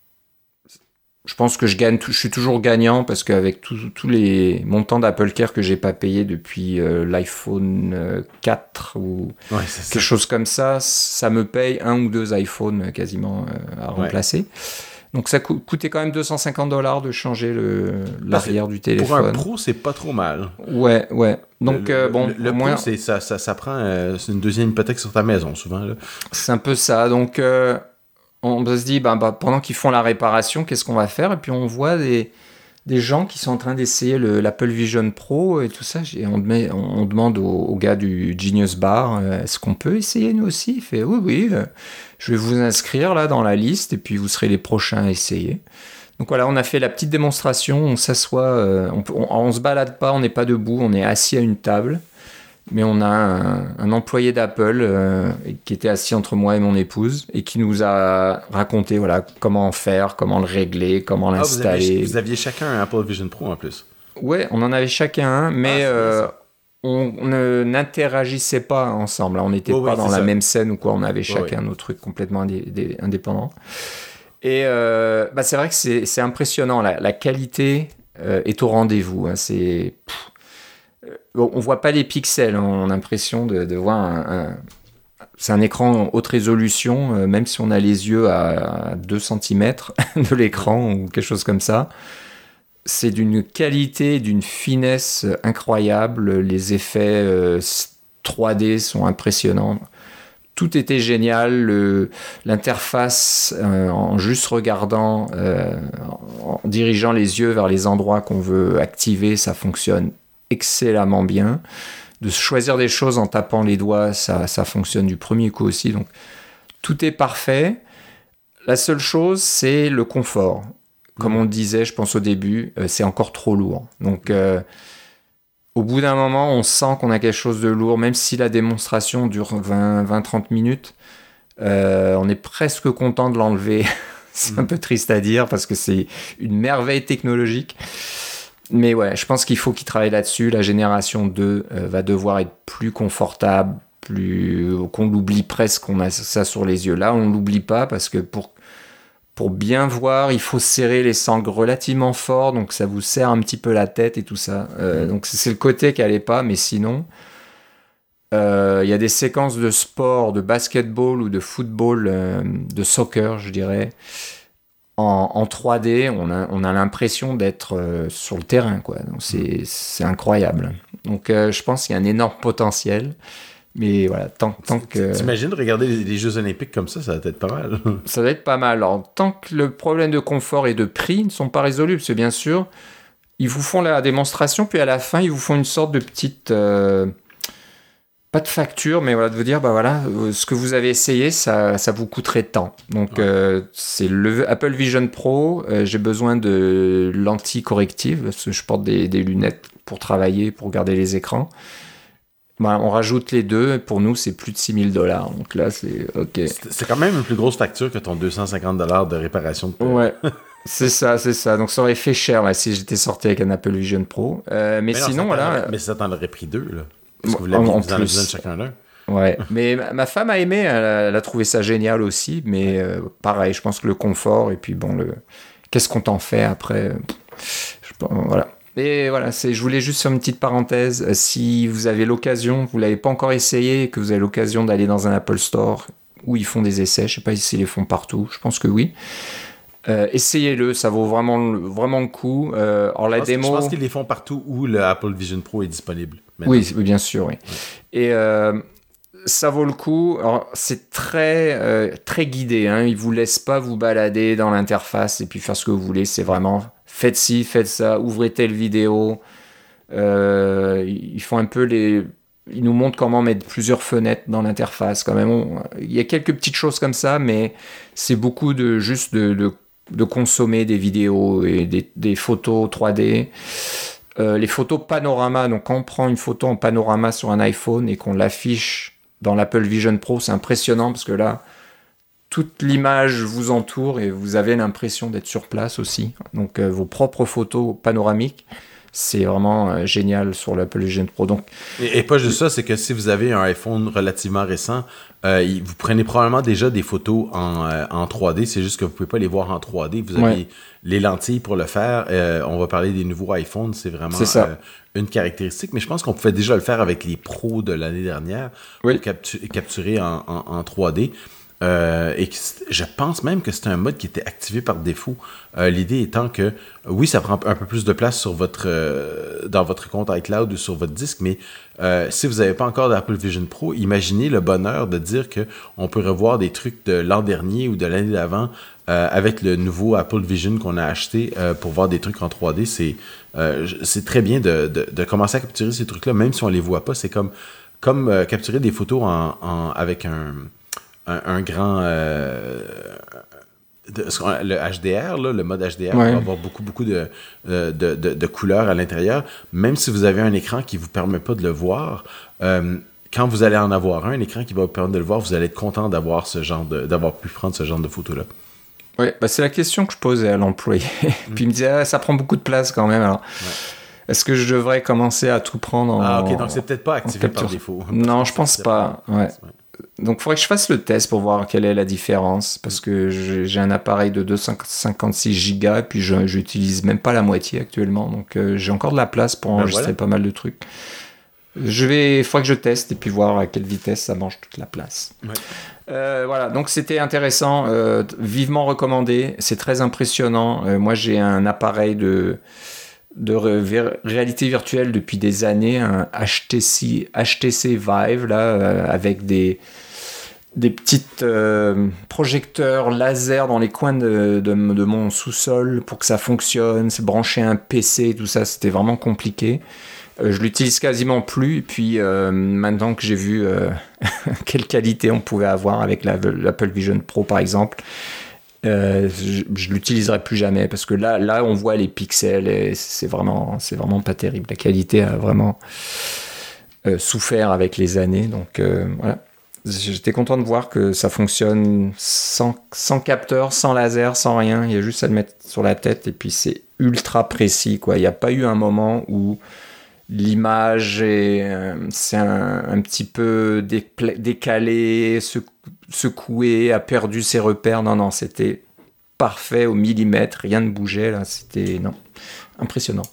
je pense que je gagne, je suis toujours gagnant parce qu'avec tous les montants d'Apple Care que j'ai pas payé depuis euh, l'iPhone quatre ou ouais, quelque ça. chose comme ça, ça me paye un ou deux iPhones quasiment euh, à remplacer. Ouais. Donc ça co- coûtait quand même deux cent cinquante dollars de changer le, l'arrière du téléphone. Pour un Pro, c'est pas trop mal. Ouais, ouais. Donc le, euh, bon, le, le moins... Pro, c'est, ça, ça, ça prend euh, c'est une deuxième hypothèque sur ta maison souvent. Là. C'est un peu ça. Donc euh, on se dit, bah, bah, pendant qu'ils font la réparation, qu'est-ce qu'on va faire ? Et puis on voit des, des gens qui sont en train d'essayer le, l'Apple Vision Pro et tout ça. Et on, met, on, on demande au, au gars du Genius Bar, euh, est-ce qu'on peut essayer nous aussi? Il fait, oui, oui, euh, je vais vous inscrire là dans la liste et puis vous serez les prochains à essayer. Donc voilà, on a fait la petite démonstration, on s'assoit, euh, on, on, on se balade pas, on n'est pas debout, on est assis à une table, mais on a un, un employé d'Apple euh, qui était assis entre moi et mon épouse et qui nous a raconté voilà, comment faire, comment le régler, comment l'installer. Ah, vous, avez, vous aviez chacun un Apple Vision Pro en plus? Ouais, on en avait chacun un, mais ah, euh, on, on ne, n'interagissait pas ensemble, on n'était oh, pas oui, dans la ça. même scène ou quoi, on avait chacun oh, oui. nos trucs complètement indé- indépendants. Et euh, bah c'est vrai que c'est, c'est impressionnant, la, la qualité euh, est au rendez-vous. Hein, c'est, pff, on voit pas les pixels, hein, on a l'impression de, de voir un, un... C'est un écran haute résolution, euh, même si on a les yeux à, à deux centimètres de l'écran ou quelque chose comme ça. C'est d'une qualité, d'une finesse incroyable, les effets euh, trois D sont impressionnants. Tout était génial, le, l'interface euh, en juste regardant, euh, en dirigeant les yeux vers les endroits qu'on veut activer, ça fonctionne excellemment bien. De choisir des choses en tapant les doigts, ça, ça fonctionne du premier coup aussi. Donc tout est parfait. La seule chose, c'est le confort. Comme on le disait, je pense au début, euh, c'est encore trop lourd. Donc euh, au bout d'un moment, on sent qu'on a quelque chose de lourd, même si la démonstration dure vingt à trente minutes. Euh, on est presque content de l'enlever. C'est un peu triste à dire parce que c'est une merveille technologique. Mais ouais, je pense qu'il faut qu'il travaille là-dessus. La génération deux euh, va devoir être plus confortable, plus... qu'on l'oublie presque, qu'on a ça sur les yeux. Là, on ne l'oublie pas parce que pour... Pour bien voir, il faut serrer les sangles relativement fort, donc ça vous serre un petit peu la tête et tout ça. Euh, donc c'est le côté qui n'allait pas, mais sinon, il euh, y a des séquences de sport, de basketball ou de football, euh, de soccer, je dirais, en, en trois D. On a, on a l'impression d'être euh, sur le terrain, quoi. Donc c'est, c'est incroyable. Donc euh, je pense qu'il y a un énorme potentiel. Mais voilà, tant, tant que... T'imagines regarder les, les Jeux Olympiques comme ça, ça va être pas mal. Ça va être pas mal. Alors, tant que le problème de confort et de prix ne sont pas résolus, parce que bien sûr, ils vous font la démonstration, puis à la fin, ils vous font une sorte de petite... Euh, pas de facture, mais voilà, de vous dire, bah voilà, euh, ce que vous avez essayé, ça, ça vous coûterait tant. Donc, ouais. euh, c'est le Apple Vision Pro. Euh, j'ai besoin de lentilles correctives, parce que je porte des, des lunettes pour travailler, pour regarder les écrans. Ben, on rajoute les deux, pour nous, c'est plus de six mille dollars. Donc là, c'est OK. C'est, c'est quand même une plus grosse facture que ton deux cent cinquante dollars de réparation de période. Ouais, c'est ça, c'est ça. Donc ça aurait fait cher là, si j'étais sorti avec un Apple Vision Pro. Euh, mais, mais non, sinon, voilà. Mais ça t'en aurait pris deux, là. Parce que vous, l'avez, en, vous en avez besoin de chacun l'un. Ouais, mais ma, ma femme a aimé, elle a, elle a trouvé ça génial aussi. Mais euh, pareil, je pense que le confort, et puis bon, le qu'est-ce qu'on t'en fait après je, voilà. Et voilà, c'est, je voulais juste faire une petite parenthèse. Si vous avez l'occasion, vous ne l'avez pas encore essayé, et que vous avez l'occasion d'aller dans un Apple Store où ils font des essais, je ne sais pas s'ils les font partout, je pense que oui. Euh, essayez-le, ça vaut vraiment, vraiment le coup. Euh, alors la je pense, démo... je pense qu'ils les font partout où le Apple Vision Pro est disponible. Maintenant. Oui, bien sûr, oui. Ouais. Et euh, ça vaut le coup. Alors, c'est très, euh, très guidé. Hein. Ils ne vous laissent pas vous balader dans l'interface et puis faire ce que vous voulez. C'est vraiment... Faites ci, faites ça, ouvrez telle vidéo. Euh, ils font un peu les... Ils nous montrent comment mettre plusieurs fenêtres dans l'interface. Quand même, on... il y a quelques petites choses comme ça, mais c'est beaucoup de juste de, de, de consommer des vidéos et des, des photos trois D. Euh, les photos panorama. Donc, quand on prend une photo en panorama sur un iPhone et qu'on l'affiche dans l'Apple Vision Pro, c'est impressionnant parce que là, toute l'image vous entoure et vous avez l'impression d'être sur place aussi. Donc, euh, vos propres photos panoramiques, c'est vraiment euh, génial sur l'Apple Vision Pro. Donc, et, et pas juste ça, c'est que si vous avez un iPhone relativement récent, euh, vous prenez probablement déjà des photos en, euh, en trois D. C'est juste que vous ne pouvez pas les voir en trois D. Vous avez ouais. les lentilles pour le faire. Euh, on va parler des nouveaux iPhones. C'est vraiment c'est euh, une caractéristique. Mais je pense qu'on pouvait déjà le faire avec les Pros de l'année dernière oui. pour captu- capturer en, en, en trois D. Euh, et je pense même que c'est un mode qui était activé par défaut. Euh, l'idée étant que, oui, ça prend un peu plus de place sur votre, euh, dans votre compte iCloud ou sur votre disque, mais euh, si vous n'avez pas encore d'Apple Vision Pro, imaginez le bonheur de dire qu'on peut revoir des trucs de l'an dernier ou de l'année d'avant euh, avec le nouveau Apple Vision qu'on a acheté euh, pour voir des trucs en trois D, c'est, euh, c'est très bien de, de, de commencer à capturer ces trucs-là, même si on les voit pas. C'est comme, comme euh, capturer des photos en, en, avec un, un, un grand... Euh, de, le H D R, là, le mode H D R, ouais. va avoir beaucoup, beaucoup de, de, de, de couleurs à l'intérieur. Même si vous avez un écran qui ne vous permet pas de le voir, euh, quand vous allez en avoir un, un écran qui va vous permettre de le voir, vous allez être content d'avoir ce genre de, d'avoir pu prendre ce genre de photos-là. Oui, bah c'est la question que je posais à l'employé. Mm. Puis il me disait, ah, ça prend beaucoup de place quand même. Alors, ouais. Est-ce que je devrais commencer à tout prendre en... Ah, ok, donc c'est peut-être pas activé par défaut. Non, je pense pas. pas. Ouais. Ouais. Donc, il faudrait que je fasse le test pour voir quelle est la différence. Parce que j'ai un appareil de deux cent cinquante-six gigas et puis je n'utilise même pas la moitié actuellement. Donc, euh, j'ai encore de la place pour enregistrer ben voilà. pas mal de trucs. Je vais, il faudra que je teste et puis voir à quelle vitesse ça mange toute la place. Ouais. Euh, voilà, donc c'était intéressant, euh, vivement recommandé. C'est très impressionnant. Euh, moi, j'ai un appareil de... de ré- réalité virtuelle depuis des années, un H T C, H T C Vive là, euh, avec des, des petites euh, projecteurs laser dans les coins de, de, de mon sous-sol pour que ça fonctionne, c'est brancher un P C, tout ça, c'était vraiment compliqué. Euh, je l'utilise quasiment plus, et puis euh, maintenant que j'ai vu euh, quelle qualité on pouvait avoir avec la, l'Apple Vision Pro par exemple, Euh, je, je l'utiliserai plus jamais parce que là, là on voit les pixels et c'est vraiment, c'est vraiment pas terrible. La qualité a vraiment euh, souffert avec les années. Donc euh, voilà, j'étais content de voir que ça fonctionne sans, sans capteur, sans laser, sans rien. Il y a juste à le mettre sur la tête et puis c'est ultra précis, quoi. Il n'y a pas eu un moment où l'image est, euh, c'est un, un petit peu dépla- décalé, secou- secoué, a perdu ses repères. Non, non, c'était parfait au millimètre, rien ne bougeait là. C'était non, impressionnant.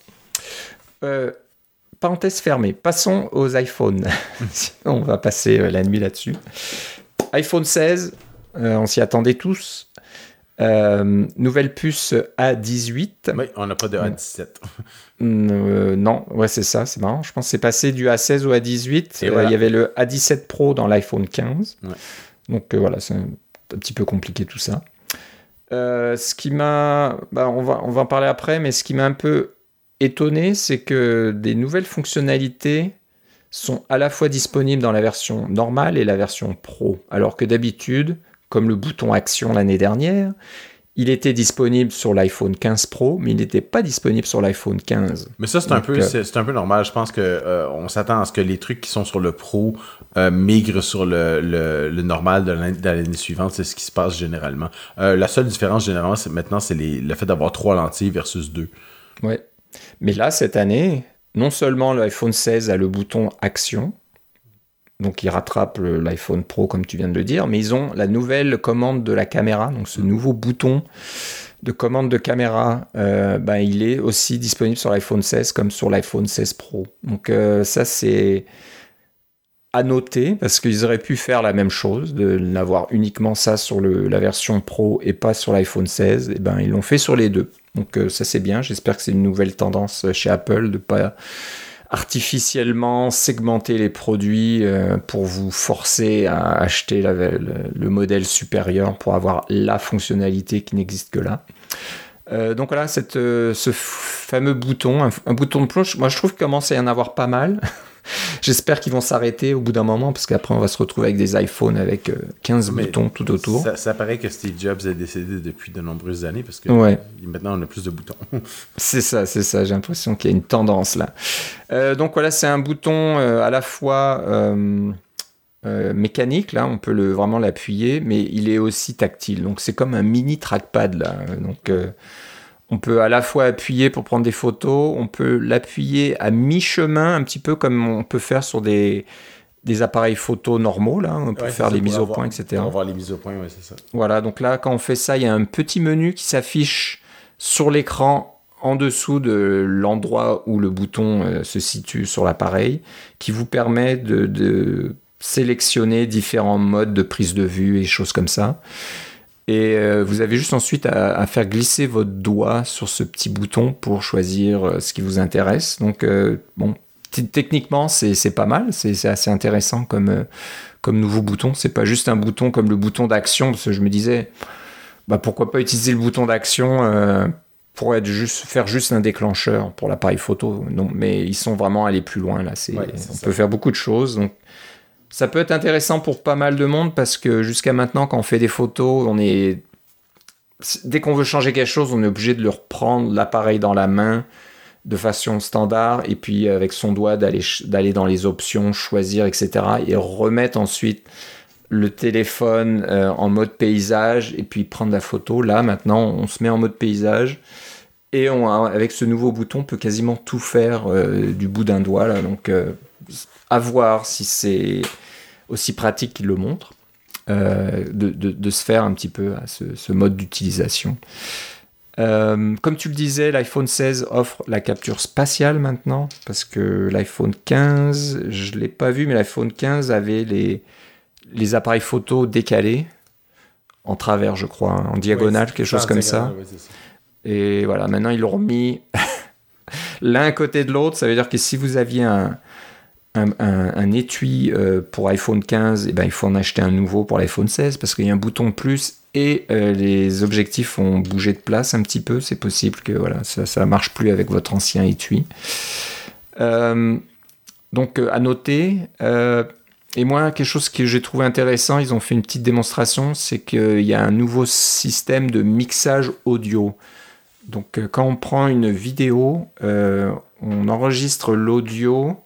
Euh, parenthèse fermée. Passons aux iPhones. Sinon, on va passer euh, la nuit là-dessus. iPhone seize, euh, on s'y attendait tous. Euh, nouvelle puce A dix-huit. Oui, on n'a pas de A dix-sept. Euh, non, ouais, c'est ça, c'est marrant. Je pense que c'est passé du A seize au A dix-huit. Euh, voilà. Il y avait le A dix-sept Pro dans l'iPhone quinze. Ouais. Donc euh, voilà, c'est un, un petit peu compliqué tout ça. Euh, ce qui m'a... Bah, on va, on va en parler après, mais ce qui m'a un peu étonné, c'est que des nouvelles fonctionnalités sont à la fois disponibles dans la version normale et la version Pro. Alors que d'habitude, comme le bouton Action l'année dernière, il était disponible sur l'iPhone quinze Pro, mais il n'était pas disponible sur l'iPhone quinze. Mais ça, c'est, Donc, un, peu, euh... c'est, c'est un peu normal. Je pense qu'on euh, s'attend à ce que les trucs qui sont sur le Pro euh, migrent sur le, le, le normal de l'année, de l'année suivante. C'est ce qui se passe généralement. Euh, la seule différence, généralement, c'est maintenant, c'est les, le fait d'avoir trois lentilles versus deux. Oui. Mais là, cette année, non seulement l'iPhone seize a le bouton Action, donc il rattrape le, l'iPhone Pro comme tu viens de le dire, mais ils ont la nouvelle commande de la caméra, donc ce nouveau bouton de commande de caméra, euh, ben, il est aussi disponible sur l'iPhone seize comme sur l'iPhone seize Pro. Donc euh, ça c'est à noter parce qu'ils auraient pu faire la même chose, de n'avoir uniquement ça sur le, la version Pro et pas sur l'iPhone seize, et ben ils l'ont fait sur les deux. Donc euh, ça c'est bien, j'espère que c'est une nouvelle tendance chez Apple de pas artificiellement segmenter les produits euh, pour vous forcer à acheter la, le, le modèle supérieur pour avoir la fonctionnalité qui n'existe que là. Euh, donc voilà, cette, euh, ce fameux bouton, un, un bouton de plonge, moi je trouve qu'il commence à y en avoir pas mal. J'espère qu'ils vont s'arrêter au bout d'un moment parce qu'après on va se retrouver avec des iPhones avec quinze Mais boutons tout autour. Ça, ça paraît que Steve Jobs est décédé depuis de nombreuses années parce que ouais. maintenant on a plus de boutons. C'est ça, c'est ça. J'ai l'impression qu'il y a une tendance là. Euh, donc voilà, c'est un bouton euh, à la fois euh, euh, mécanique, là, on peut le, vraiment l'appuyer, mais il est aussi tactile. Donc c'est comme un mini trackpad là. Donc euh, on peut à la fois appuyer pour prendre des photos, on peut l'appuyer à mi-chemin, un petit peu comme on peut faire sur des, des appareils photo normaux, là, on peut ouais, faire les mises au point, et cetera. On va voir les mises au point, oui, c'est ça. Voilà, donc là, quand on fait ça, il y a un petit menu qui s'affiche sur l'écran en dessous de l'endroit où le bouton euh, se situe sur l'appareil, qui vous permet de, de sélectionner différents modes de prise de vue et choses comme ça. Et euh, vous avez juste ensuite à, à faire glisser votre doigt sur ce petit bouton pour choisir euh, ce qui vous intéresse. Donc, euh, bon, t- techniquement, c'est, c'est pas mal. C'est, c'est assez intéressant comme, euh, comme nouveau bouton. C'est pas juste un bouton comme le bouton d'action, parce que je me disais, bah, pourquoi pas utiliser le bouton d'action euh, pour être juste, faire juste un déclencheur pour l'appareil photo. Non, mais ils sont vraiment allés plus loin là. C'est, Ouais, c'est on ça. peut faire beaucoup de choses. Donc, ça peut être intéressant pour pas mal de monde parce que jusqu'à maintenant, quand on fait des photos, on est... dès qu'on veut changer quelque chose, on est obligé de le reprendre l'appareil dans la main de façon standard et puis avec son doigt d'aller, d'aller dans les options, choisir, et cetera. Et remettre ensuite le téléphone euh, en mode paysage et puis prendre la photo. Là, maintenant, on se met en mode paysage et on, avec ce nouveau bouton, on peut quasiment tout faire euh, du bout d'un doigt. Là. Donc, euh, à voir si c'est aussi pratique qu'il le montre, euh, de, de, de se faire un petit peu à ce, ce mode d'utilisation. Euh, comme tu le disais, l'iPhone seize offre la capture spatiale maintenant, parce que l'iPhone quinze, je ne l'ai pas vu, mais l'iPhone quinze avait les, les appareils photo décalés, en travers, je crois, hein, en diagonale, ouais, quelque chose comme ça. Ouais, c'est ça. Et voilà, maintenant ils l'ont remis l'un à côté de l'autre. Ça veut dire que si vous aviez un, un, un, un étui euh, pour iPhone quinze, eh ben, il faut en acheter un nouveau pour l'iPhone seize, parce qu'il y a un bouton de plus. Et euh, les objectifs ont bougé de place un petit peu. C'est possible que voilà, ça ne marche plus avec votre ancien étui. Euh, donc, euh, à noter. Euh, et moi, quelque chose que j'ai trouvé intéressant, ils ont fait une petite démonstration, c'est qu'il y a un nouveau système de mixage audio. Donc, euh, quand on prend une vidéo, euh, on enregistre l'audio.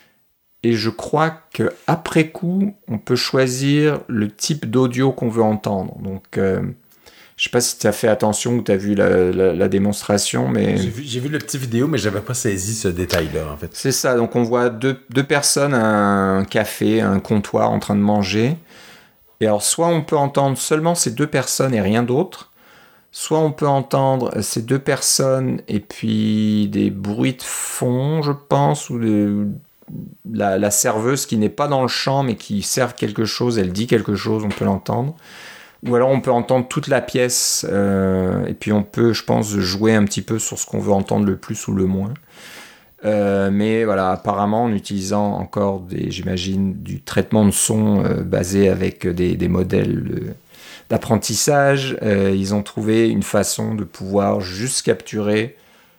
Et je crois qu'après coup, on peut choisir le type d'audio qu'on veut entendre. Donc, euh, je ne sais pas si tu as fait attention ou tu as vu la, la, la démonstration, mais... J'ai vu, j'ai vu le petit vidéo, mais je n'avais pas saisi ce détail-là, en fait. C'est ça. Donc, on voit deux, deux personnes à un café, à un comptoir en train de manger. Et alors, soit on peut entendre seulement ces deux personnes et rien d'autre, soit on peut entendre ces deux personnes et puis des bruits de fond, je pense, ou des... La, la serveuse qui n'est pas dans le champ mais qui sert quelque chose, elle dit quelque chose, on peut l'entendre. Ou alors on peut entendre toute la pièce euh, et puis on peut, je pense, jouer un petit peu sur ce qu'on veut entendre le plus ou le moins. Euh, mais voilà, apparemment en utilisant encore des, j'imagine, du traitement de son euh, basé avec des, des modèles euh, d'apprentissage, euh, ils ont trouvé une façon de pouvoir juste capturer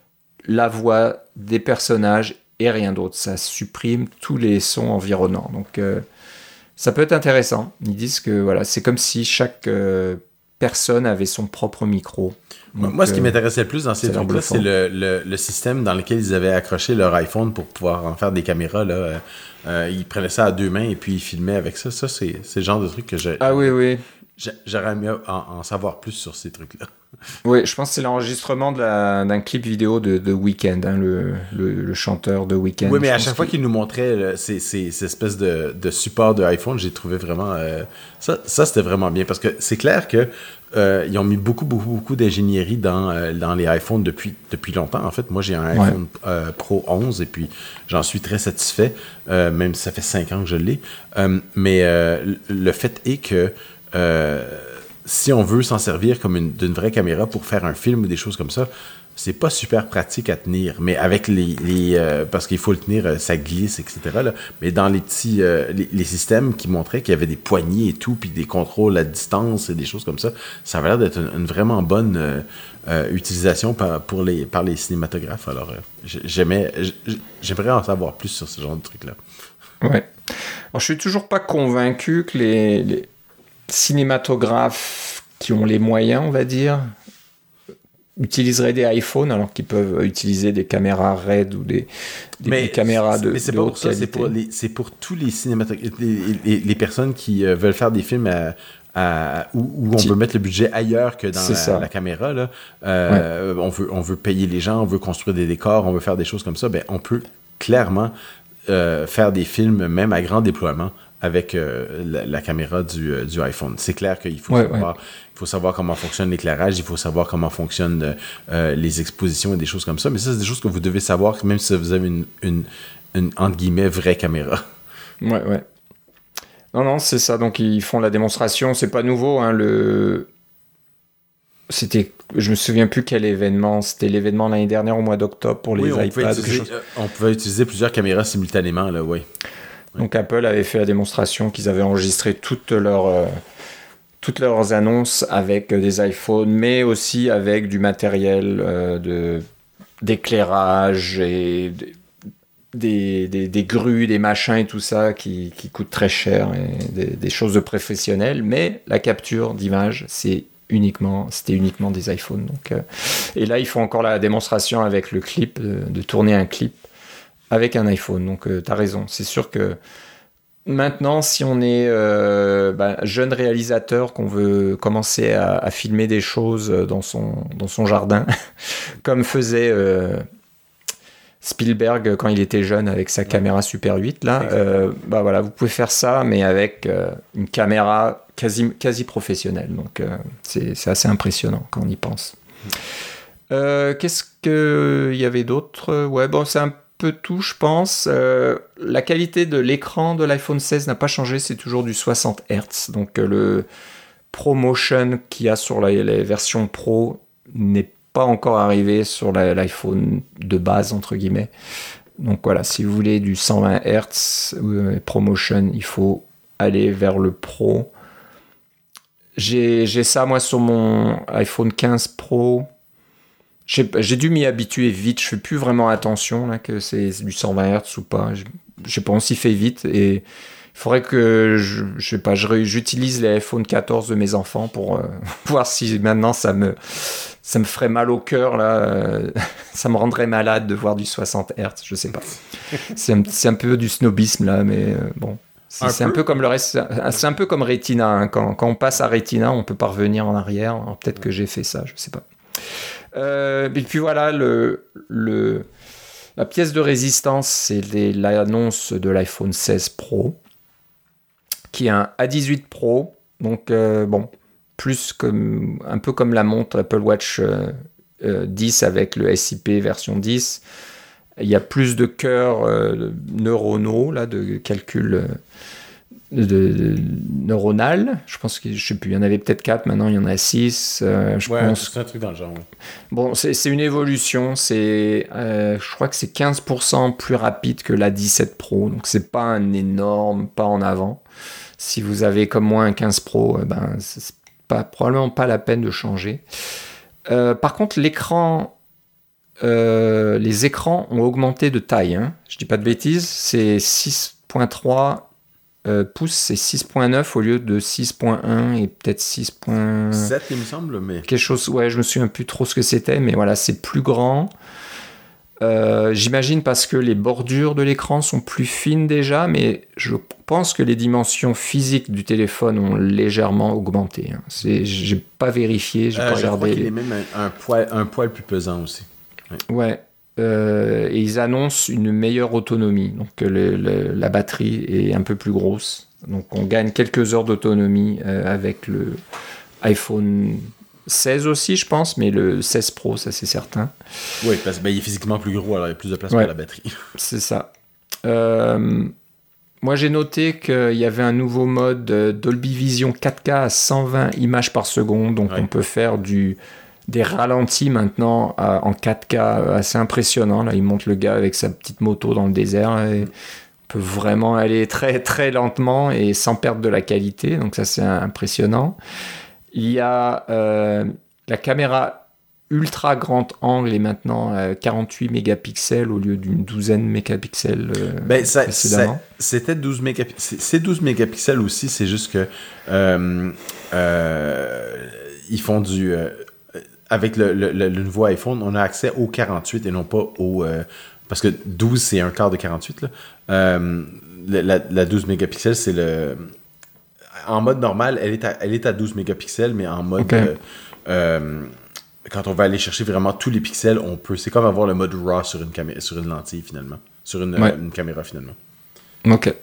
la voix des personnages et rien d'autre. Ça supprime tous les sons environnants. Donc, euh, ça peut être intéressant. Ils disent que voilà, c'est comme si chaque euh, personne avait son propre micro. Donc, Moi, ce qui euh, m'intéressait le plus dans ces trucs-là, c'est le, le, le système dans lequel ils avaient accroché leur iPhone pour pouvoir en faire des caméras. Là. Euh, euh, ils prenaient ça à deux mains et puis ils filmaient avec ça. Ça, c'est, c'est le genre de truc que j'ai... Ah oui, oui. J'aurais aimé en, en savoir plus sur ces trucs-là. Oui, je pense que c'est l'enregistrement de la, d'un clip vidéo de The Weeknd, hein, le, le, le chanteur The Weeknd. Oui, mais à chaque fois qu'il nous montrait là, ces, ces, ces espèces de, de support de iPhone, j'ai trouvé vraiment... Euh, ça, ça, c'était vraiment bien, parce que c'est clair que euh, ils ont mis beaucoup, beaucoup, beaucoup d'ingénierie dans, euh, dans les iPhones depuis, depuis longtemps. En fait, moi, j'ai un iPhone ouais. euh, Pro onze et puis j'en suis très satisfait, euh, même si ça fait cinq ans que je l'ai. Euh, mais euh, le fait est que Euh, si on veut s'en servir comme une, d'une vraie caméra pour faire un film ou des choses comme ça, c'est pas super pratique à tenir. Mais avec les... les euh, parce qu'il faut le tenir, euh, ça glisse, et cetera. Là. Mais dans les petits... Euh, les, les systèmes qui montraient qu'il y avait des poignées et tout, puis des contrôles à distance et des choses comme ça, ça avait l'air d'être une, une vraiment bonne euh, euh, utilisation par, pour les, par les cinématographes. Alors, euh, j'aimais, j'aimerais en savoir plus sur ce genre de trucs-là. Ouais. Alors, je suis toujours pas convaincu que les... les... cinématographes qui ont les moyens, on va dire, utiliseraient des iPhones alors qu'ils peuvent utiliser des caméras R E D ou des, des, mais, des caméras de, mais c'est de pas haute pour ça, qualité. C'est pour, les, c'est pour tous les cinématographes, les, les, les personnes qui euh, veulent faire des films à, à, où, où on peut mettre le budget ailleurs que dans la, la caméra. Là. Euh, ouais. on, veut, on veut payer les gens, on veut construire des décors, on veut faire des choses comme ça. Ben, on peut clairement euh, faire des films, même à grand déploiement, avec euh, la, la caméra du, euh, du iPhone. C'est clair qu'il faut, ouais, savoir, ouais. il faut savoir comment fonctionne l'éclairage, il faut savoir comment fonctionnent euh, les expositions et des choses comme ça. Mais ça, c'est des choses que vous devez savoir, même si vous avez une, une, une entre guillemets, vraie caméra. Ouais, ouais. Non, non, c'est ça. Donc, ils font la démonstration. C'est pas nouveau, hein, le... C'était... Je me souviens plus quel événement. C'était l'événement l'année dernière, au mois d'octobre, pour les oui, iPads. On pouvait, utiliser, on pouvait utiliser plusieurs caméras simultanément, là, oui. Donc Apple avait fait la démonstration qu'ils avaient enregistré toute leur, euh, toutes leurs annonces avec des iPhones, mais aussi avec du matériel euh, de, d'éclairage et des, des, des grues, des machins et tout ça qui, qui coûtent très cher, et des, des choses de professionnels. Mais la capture d'image, c'est uniquement, c'était uniquement des iPhones. Donc, euh, et là, ils font encore la démonstration avec le clip, de, de tourner un clip avec un iPhone. Donc, euh, tu as raison. C'est sûr que maintenant, si on est euh, bah, jeune réalisateur, qu'on veut commencer à, à filmer des choses dans son, dans son jardin, comme faisait euh, Spielberg quand il était jeune avec sa caméra Super huit, là, euh, bah voilà, vous pouvez faire ça, mais avec euh, une caméra quasi, quasi professionnelle. Donc, euh, c'est, c'est assez impressionnant quand on y pense. Euh, qu'est-ce qu'il y avait d'autre ? Ouais, bon, c'est un peu tout, je pense. Euh, la qualité de l'écran de l'iPhone seize n'a pas changé, c'est toujours du soixante hertz. Donc euh, le ProMotion qu'il y a sur la, les versions Pro n'est pas encore arrivé sur la, l'iPhone de base, entre guillemets. Donc voilà, si vous voulez du cent vingt hertz euh, ProMotion, il faut aller vers le Pro. J'ai, j'ai ça, moi, sur mon iPhone quinze Pro. J'ai, j'ai dû m'y habituer vite. Je fais plus vraiment attention là, que c'est du cent vingt hertz ou pas. Je, je sais pas, on s'y fait vite. Et il faudrait que je, je sais pas, je, j'utilise les iPhone quatorze de mes enfants pour euh, voir si maintenant ça me, ça me ferait mal au cœur là. Euh, ça me rendrait malade de voir du soixante hertz. Je sais pas. C'est un, c'est un peu du snobisme là, mais euh, bon. C'est un, c'est un peu comme le reste. C'est un peu comme Retina. Hein. Quand, quand on passe à Retina, on peut pas revenir en arrière. Alors, peut-être que j'ai fait ça. Je sais pas. Euh, et puis voilà, le, le, la pièce de résistance, c'est les, l'annonce de l'iPhone seize Pro, qui est un A dix-huit Pro, donc euh, bon, plus comme, un peu comme la montre Apple Watch euh, euh, dix avec le S I P version dix. Il y a plus de cœurs euh, neuronaux, là, de calcul euh, de, de, neuronal. Je pense que, je sais plus, il y en avait peut-être quatre, maintenant il y en a six. Euh, je ouais, pense... c'est un truc dans le genre. Ouais. Bon, c'est, c'est une évolution. C'est, euh, je crois que c'est quinze pour cent plus rapide que l'A dix-sept Pro. Donc, c'est pas un énorme pas en avant. Si vous avez comme moi un quinze Pro, euh, ben, c'est pas, probablement pas la peine de changer. Euh, par contre, l'écran, euh, les écrans ont augmenté de taille. Hein. Je dis pas de bêtises. C'est six virgule trois Euh, pouces, c'est six virgule neuf au lieu de six virgule un et peut-être six virgule sept, il me semble, mais... quelque chose, ouais, je me souviens plus trop ce que c'était, mais voilà, c'est plus grand. Euh, j'imagine parce que les bordures de l'écran sont plus fines déjà, mais je pense que les dimensions physiques du téléphone ont légèrement augmenté. Hein. C'est, j'ai pas vérifié, j'ai euh, pas je regardé. crois qu'il est même un, un, poil, un poil plus pesant aussi. Ouais. ouais. Euh, et ils annoncent une meilleure autonomie. Donc le, le, la batterie est un peu plus grosse. Donc on gagne quelques heures d'autonomie euh, avec le iPhone seize aussi, je pense, mais le seize Pro, ça c'est certain. Oui, parce qu'il ben, est physiquement plus gros, alors il y a plus de place ouais, pour la batterie. C'est ça. Euh, moi j'ai noté qu'il y avait un nouveau mode Dolby Vision quatre K à cent vingt images par seconde. Donc ouais. on peut faire du... des ralentis maintenant euh, en quatre K euh, assez impressionnant. Là, il monte le gars avec sa petite moto dans le désert et peut vraiment aller très très lentement et sans perdre de la qualité. Donc ça, c'est impressionnant. Il y a euh, la caméra ultra grand angle est maintenant à quarante-huit mégapixels au lieu d'une douzaine de mégapixels euh, ben, ça, précédemment. Ça, c'était douze mégapixels. C'est douze mégapixels aussi, c'est juste que euh, euh, ils font du... Euh, avec le, le, le nouveau iPhone, on a accès au quarante-huit et non pas au... Euh, parce que douze, c'est un quart de quarante-huit. Là. Euh, la, la douze mégapixels, c'est le... En mode normal, elle est à, elle est à douze mégapixels, mais en mode... Okay. Euh, euh, quand on va aller chercher vraiment tous les pixels, on peut... C'est comme avoir le mode RAW sur une, camé- sur une lentille, finalement. Sur une, ouais. euh, une caméra, finalement. OK.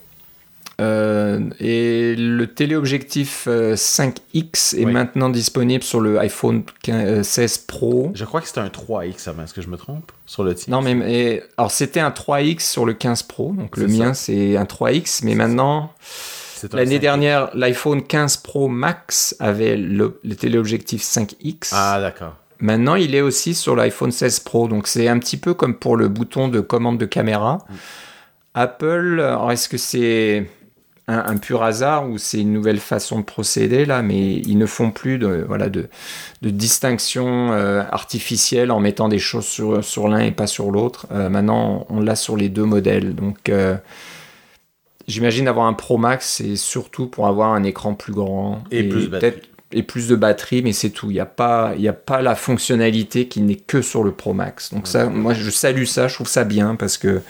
Euh, et le téléobjectif euh, cinq X est oui. maintenant disponible sur le iPhone seize Pro. Je crois que c'était un trois X avant, est-ce que je me trompe sur le titre? Non, mais, mais alors c'était un trois X sur le quinze Pro, donc c'est le ça. Mien c'est un trois X, mais c'est maintenant, l'année dernière, l'iPhone quinze Pro Max avait le, le téléobjectif cinq X. Ah, d'accord. Maintenant, il est aussi sur l'iPhone seize Pro, donc c'est un petit peu comme pour le bouton de commande de caméra. Mm. Apple, alors est-ce que c'est un, un pur hasard ou c'est une nouvelle façon de procéder là, mais ils ne font plus de, voilà, de, de distinction euh, artificielle en mettant des choses sur, sur l'un et pas sur l'autre. Euh, maintenant, on l'a sur les deux modèles. Donc, euh, j'imagine avoir un Pro Max, c'est surtout pour avoir un écran plus grand. Et, et plus de batterie. Et plus de batterie, mais c'est tout. Il n'y a pas, il y a pas la fonctionnalité qui n'est que sur le Pro Max. Donc, ouais. ça, moi, je salue ça, je trouve ça bien parce que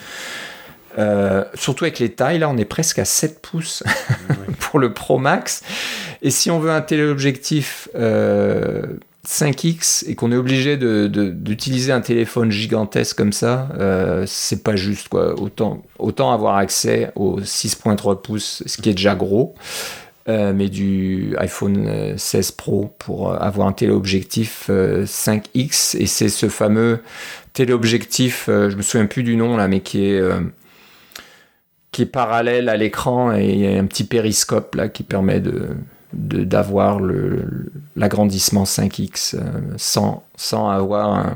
Euh, surtout avec les tailles, là on est presque à sept pouces ouais. pour le Pro Max, et si on veut un téléobjectif euh, cinq X et qu'on est obligé de, de, d'utiliser un téléphone gigantesque comme ça, euh, c'est pas juste quoi. Autant, autant avoir accès au six virgule trois pouces, ce qui est déjà gros, euh, mais du iPhone seize Pro pour avoir un téléobjectif euh, cinq X, et c'est ce fameux téléobjectif, euh, je me souviens plus du nom là, mais qui est euh, qui est parallèle à l'écran, et il y a un petit périscope là qui permet de, de d'avoir le, l'agrandissement cinq X euh, sans, sans avoir un,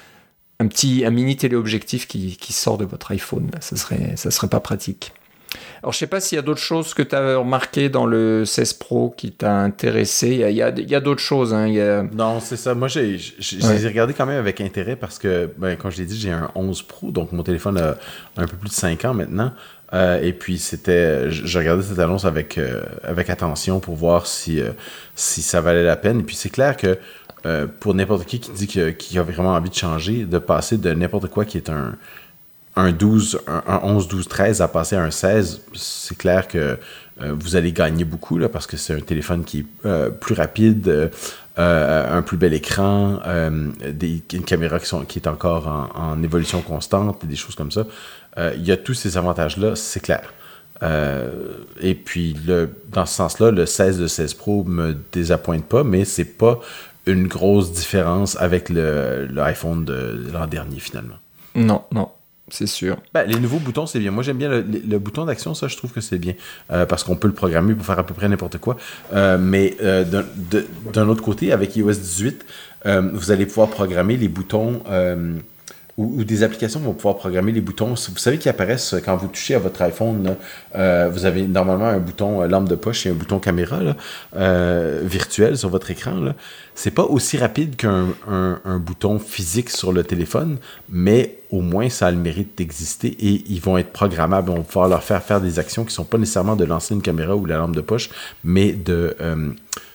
un petit un mini téléobjectif qui, qui sort de votre iPhone. Là. Ça serait ça serait pas pratique. Alors je sais pas s'il y a d'autres choses que tu as remarqué dans le seize Pro qui t'a intéressé. Il y a, il y a, il y a d'autres choses. Hein. Il y a... Non, c'est ça. Moi, j'ai, j'ai, ouais. j'ai regardé quand même avec intérêt parce que, ben, comme je l'ai dit, j'ai un onze Pro, donc mon téléphone a un peu plus de cinq ans maintenant. Euh, et puis, c'était, je regardais cette annonce avec, euh, avec attention pour voir si, euh, si ça valait la peine. Et puis, c'est clair que euh, pour n'importe qui qui dit que, qui a vraiment envie de changer, de passer de n'importe quoi qui est un, un, douze, un, un onze, douze, treize à passer à un seize, c'est clair que euh, vous allez gagner beaucoup là, parce que c'est un téléphone qui est euh, plus rapide, euh, un plus bel écran, euh, des, une caméra qui, sont, qui est encore en, en évolution constante, et des choses comme ça. Euh, il y a tous ces avantages-là, c'est clair. Euh, et puis, le, dans ce sens-là, le seize, le seize Pro me désappointe pas, mais c'est pas une grosse différence avec le, l'iPhone de l'an dernier, finalement. Non, non, c'est sûr. Ben, les nouveaux boutons, c'est bien. Moi, j'aime bien le, le, le bouton d'action, ça, je trouve que c'est bien. Euh, parce qu'on peut le programmer pour faire à peu près n'importe quoi. Euh, mais euh, d'un, de, d'un autre côté, avec i O S dix-huit, euh, vous allez pouvoir programmer les boutons... Euh, Ou, ou des applications vont pouvoir programmer les boutons. Vous savez qu'ils apparaissent quand vous touchez à votre iPhone. Là, euh, vous avez normalement un bouton euh, lampe de poche et un bouton caméra là, euh, virtuel sur votre écran. Là. C'est pas aussi rapide qu'un un, un bouton physique sur le téléphone, mais au moins ça a le mérite d'exister et ils vont être programmables. On va pouvoir leur faire faire des actions qui sont pas nécessairement de lancer une caméra ou la lampe de poche, mais de... Euh,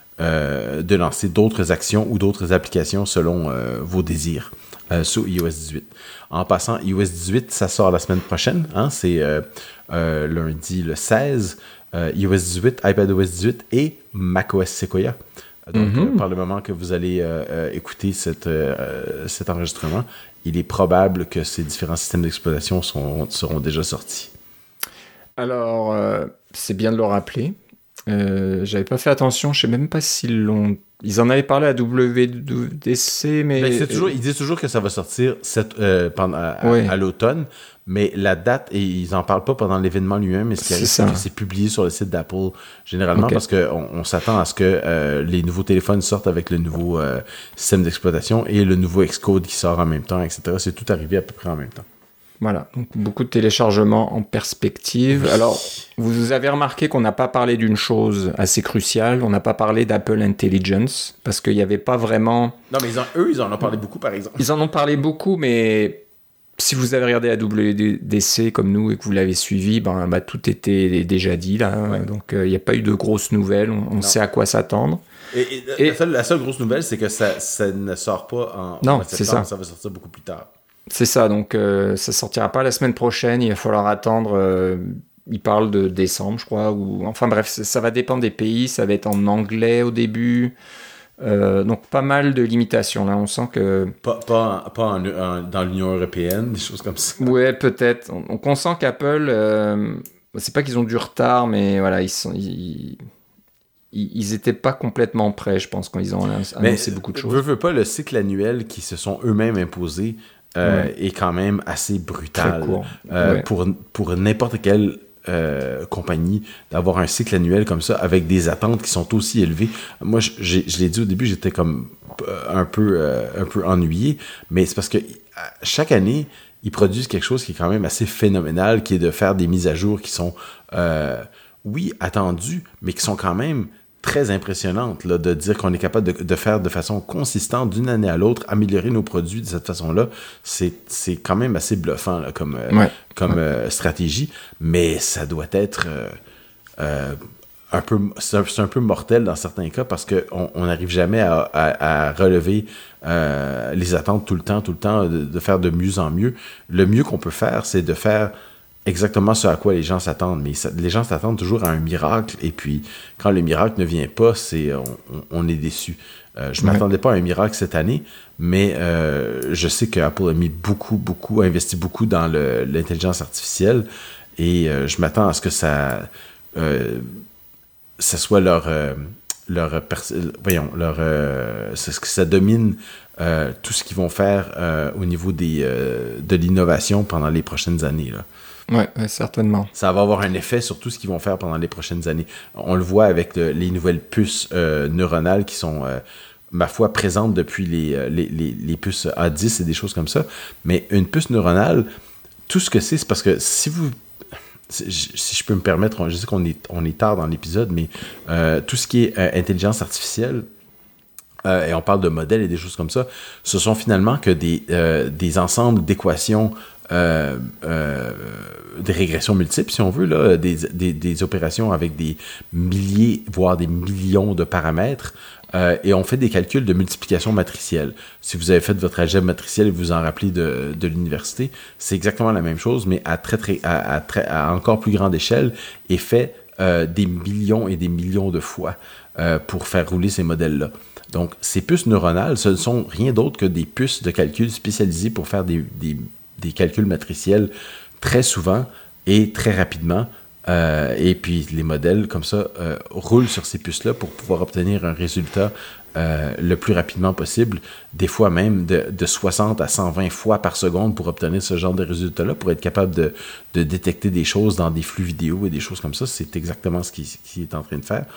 euh, de lancer d'autres actions ou d'autres applications selon euh, vos désirs. Euh, sur i O S dix-huit. En passant, i O S dix-huit, ça sort la semaine prochaine. Hein? C'est euh, euh, lundi le seize. Euh, i O S dix-huit, iPadOS dix-huit et macOS Sequoia. Donc, mm-hmm. euh, par le moment que vous allez euh, euh, écouter cette, euh, cet enregistrement, il est probable que ces différents systèmes d'exploitation sont, seront déjà sortis. Alors, euh, c'est bien de le rappeler. Euh, j'avais pas fait attention, je sais même pas s'ils l'ont. Ils en avaient parlé à W D C, mais. Ben, c'est toujours, ils disent toujours que ça va sortir cette, euh, pendant, à, oui. à l'automne, mais la date, et ils en parlent pas pendant l'événement lui-même, mais ce qui arrive, c'est que c'est publié sur le site d'Apple, généralement, okay. parce qu'on on s'attend à ce que euh, les nouveaux téléphones sortent avec le nouveau euh, système d'exploitation et le nouveau Xcode qui sort en même temps, et cetera. C'est tout arrivé à peu près en même temps. Voilà, donc beaucoup de téléchargements en perspective. Oui. Alors, vous avez remarqué qu'on n'a pas parlé d'une chose assez cruciale, on n'a pas parlé d'Apple Intelligence, parce qu'il n'y avait pas vraiment... Non, mais ils en, eux, ils en ont parlé beaucoup, par exemple. Ils en ont parlé beaucoup, mais si vous avez regardé la W D C comme nous et que vous l'avez suivi, ben, ben, tout était déjà dit, là. Ouais. Donc, il euh, n'y a pas eu de grosses nouvelles, on, on sait à quoi s'attendre. Et, et, et la, seule, la seule grosse nouvelle, c'est que ça, ça ne sort pas en, non, en septembre, c'est ça. Ça va sortir beaucoup plus tard. C'est ça, donc euh, ça sortira pas la semaine prochaine, il va falloir attendre, euh, il parle de décembre je crois, ou enfin bref, ça, ça va dépendre des pays, ça va être en anglais au début, euh, donc pas mal de limitations là, on sent que... Pas, pas, pas en, en, dans l'Union Européenne, des choses comme ça. Ouais, peut-être, donc on sent qu'Apple, euh, c'est pas qu'ils ont du retard, mais voilà, ils sont... Ils... Ils étaient pas complètement prêts, je pense, quand ils ont annoncé mais, beaucoup de choses. Veux, veux pas, le cycle annuel qui se sont eux-mêmes imposés euh, ouais. est quand même assez brutal. Très court. Euh, ouais. pour, pour n'importe quelle euh, compagnie, d'avoir un cycle annuel comme ça, avec des attentes qui sont aussi élevées. Moi, je, j'ai, je l'ai dit au début, j'étais comme un peu, euh, un peu ennuyé, mais c'est parce que chaque année, ils produisent quelque chose qui est quand même assez phénoménal, qui est de faire des mises à jour qui sont... Euh, oui, attendues, mais qui sont quand même très impressionnantes, là, de dire qu'on est capable de, de faire de façon consistante, d'une année à l'autre, améliorer nos produits de cette façon-là, c'est, c'est quand même assez bluffant là, comme, euh, ouais. comme ouais. Euh, stratégie, mais ça doit être euh, euh, un peu, c'est un, c'est un peu mortel dans certains cas parce qu'on n'arrive jamais à, à, à relever euh, les attentes tout le temps, tout le temps, de, de faire de mieux en mieux. Le mieux qu'on peut faire, c'est de faire exactement ce à quoi les gens s'attendent. Mais ça, les gens s'attendent toujours à un miracle. Et puis, quand le miracle ne vient pas, c'est, on, on est déçu. Euh, je ne ouais. m'attendais pas à un miracle cette année, mais euh, je sais qu'Apple a mis beaucoup, beaucoup, a investi beaucoup dans le, l'intelligence artificielle. Et euh, je m'attends à ce que ça, euh, ça soit leur... Euh, leur, pers- voyons, leur, euh, c'est ce que ça domine euh, tout ce qu'ils vont faire euh, au niveau des, euh, de l'innovation pendant les prochaines années, là. Ouais, ouais, certainement. Ça va avoir un effet sur tout ce qu'ils vont faire pendant les prochaines années. On le voit avec le, les nouvelles puces euh, neuronales qui sont, euh, ma foi, présentes depuis les, les, les, les puces A dix et des choses comme ça. Mais une puce neuronale, tout ce que c'est, c'est parce que si vous... Si je peux me permettre, je sais qu'on est, on est tard dans l'épisode, mais euh, tout ce qui est euh, intelligence artificielle, euh, et on parle de modèles et des choses comme ça, ce sont finalement que des, euh, des ensembles d'équations Euh, euh, des régressions multiples, si on veut, là, des, des, des opérations avec des milliers, voire des millions de paramètres, euh, et on fait des calculs de multiplication matricielle. Si vous avez fait votre algèbre matricielle et vous vous en rappelez de, de l'université, c'est exactement la même chose, mais à, très, très, à, à, très, à encore plus grande échelle, et fait euh, des millions et des millions de fois euh, pour faire rouler ces modèles-là. Donc, ces puces neuronales, ce ne sont rien d'autre que des puces de calcul spécialisées pour faire des, des des calculs matriciels très souvent et très rapidement. Euh, et puis, les modèles, comme ça, euh, roulent sur ces puces-là pour pouvoir obtenir un résultat euh, le plus rapidement possible, des fois même de, de soixante à cent vingt fois par seconde pour obtenir ce genre de résultat-là, pour être capable de, de détecter des choses dans des flux vidéo et des choses comme ça. C'est exactement ce qu'il, qu'il est en train de faire.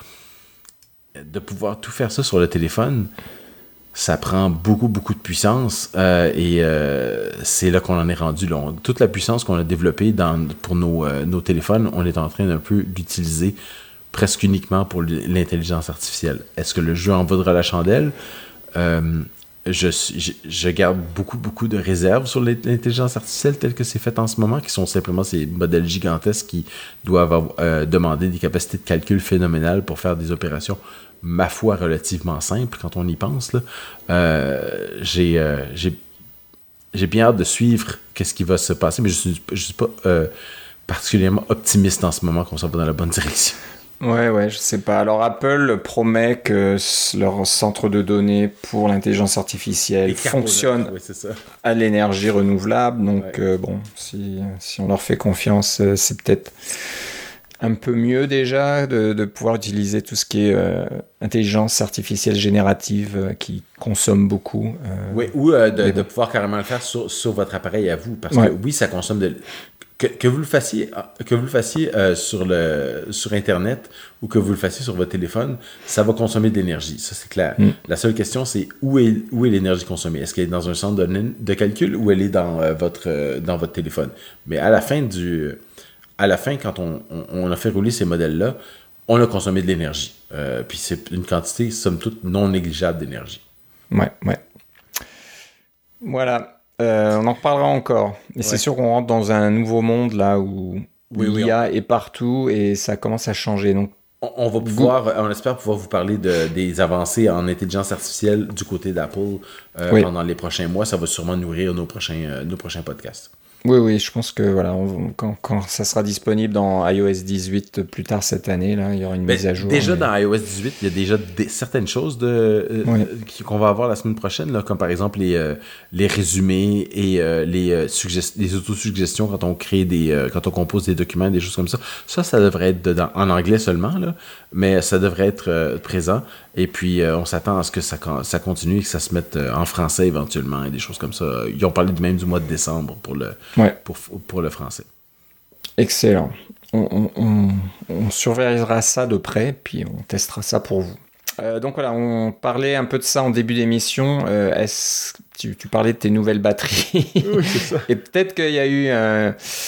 De pouvoir tout faire ça sur le téléphone, ça prend beaucoup, beaucoup de puissance euh, et euh, c'est là qu'on en est rendu. Là. On, toute la puissance qu'on a développée dans, pour nos, euh, nos téléphones, on est en train d'un peu d'utiliser presque uniquement pour l'intelligence artificielle. Est-ce que le jeu en vaudra la chandelle? Euh, je, je, je garde beaucoup, beaucoup de réserves sur l'intelligence artificielle telle que c'est fait en ce moment, qui sont simplement ces modèles gigantesques qui doivent avoir, euh, demander des capacités de calcul phénoménales pour faire des opérations, ma foi, relativement simple quand on y pense. Là. Euh, j'ai, euh, j'ai, j'ai bien hâte de suivre qu'est-ce qui va se passer, mais je suis, je suis pas euh, particulièrement optimiste en ce moment qu'on s'en va dans la bonne direction. Ouais, ouais, je sais pas. Alors Apple promet que leur centre de données pour l'intelligence artificielle fonctionne oui, c'est ça. à l'énergie renouvelable. Donc ouais. euh, bon, si, si on leur fait confiance, c'est peut-être un peu mieux déjà de, de pouvoir utiliser tout ce qui est euh, intelligence artificielle générative euh, qui consomme beaucoup. Euh, oui, ou euh, de, de pouvoir carrément le faire sur, sur votre appareil à vous. Parce ouais. que oui, ça consomme de... Que, que vous le fassiez, que vous le fassiez euh, sur, le, sur Internet ou que vous le fassiez sur votre téléphone, ça va consommer de l'énergie. Ça, c'est clair. Mm. La seule question, c'est où est, où est l'énergie consommée? Est-ce qu'elle est dans un centre de, de calcul ou elle est dans, euh, votre, euh, dans votre téléphone? Mais à la fin, du, à la fin quand on, on, on a fait rouler ces modèles-là, on a consommé de l'énergie. Euh, puis c'est une quantité, somme toute, non négligeable d'énergie. Ouais, ouais. Voilà. Euh, on en reparlera encore. Et ouais. c'est sûr qu'on rentre dans un nouveau monde là où, où oui, l'I A oui, on... est partout et ça commence à changer. Donc, on, on va pouvoir, Go... on espère pouvoir vous parler de, des avancées en intelligence artificielle du côté d'Apple euh, oui. pendant les prochains mois. Ça va sûrement nourrir nos prochains, euh, nos prochains podcasts. Oui, oui, je pense que voilà, on, quand, quand ça sera disponible dans i O S dix-huit plus tard cette année, là, il y aura une ben, mise à jour. Déjà mais... dans i O S dix-huit, il y a déjà des, certaines choses de, euh, oui. qu'on va avoir la semaine prochaine, là, comme par exemple les, euh, les résumés et euh, les, euh, suggest- les autosuggestions quand on crée des, euh, quand on compose des documents, des choses comme ça. Ça, ça devrait être dedans, en anglais seulement, là, mais ça devrait être euh, présent. Et puis, euh, on s'attend à ce que ça, ça continue et que ça se mette euh, en français éventuellement et des choses comme ça. Ils ont parlé même du mois de décembre pour le, ouais. pour, pour le français. Excellent. On, on, on, on surveillera ça de près, puis on testera ça pour vous. Euh, donc voilà, on parlait un peu de ça en début d'émission. Euh, est-ce, tu, tu parlais de tes nouvelles batteries. Oui, c'est ça. Et peut-être qu'il y a eu un...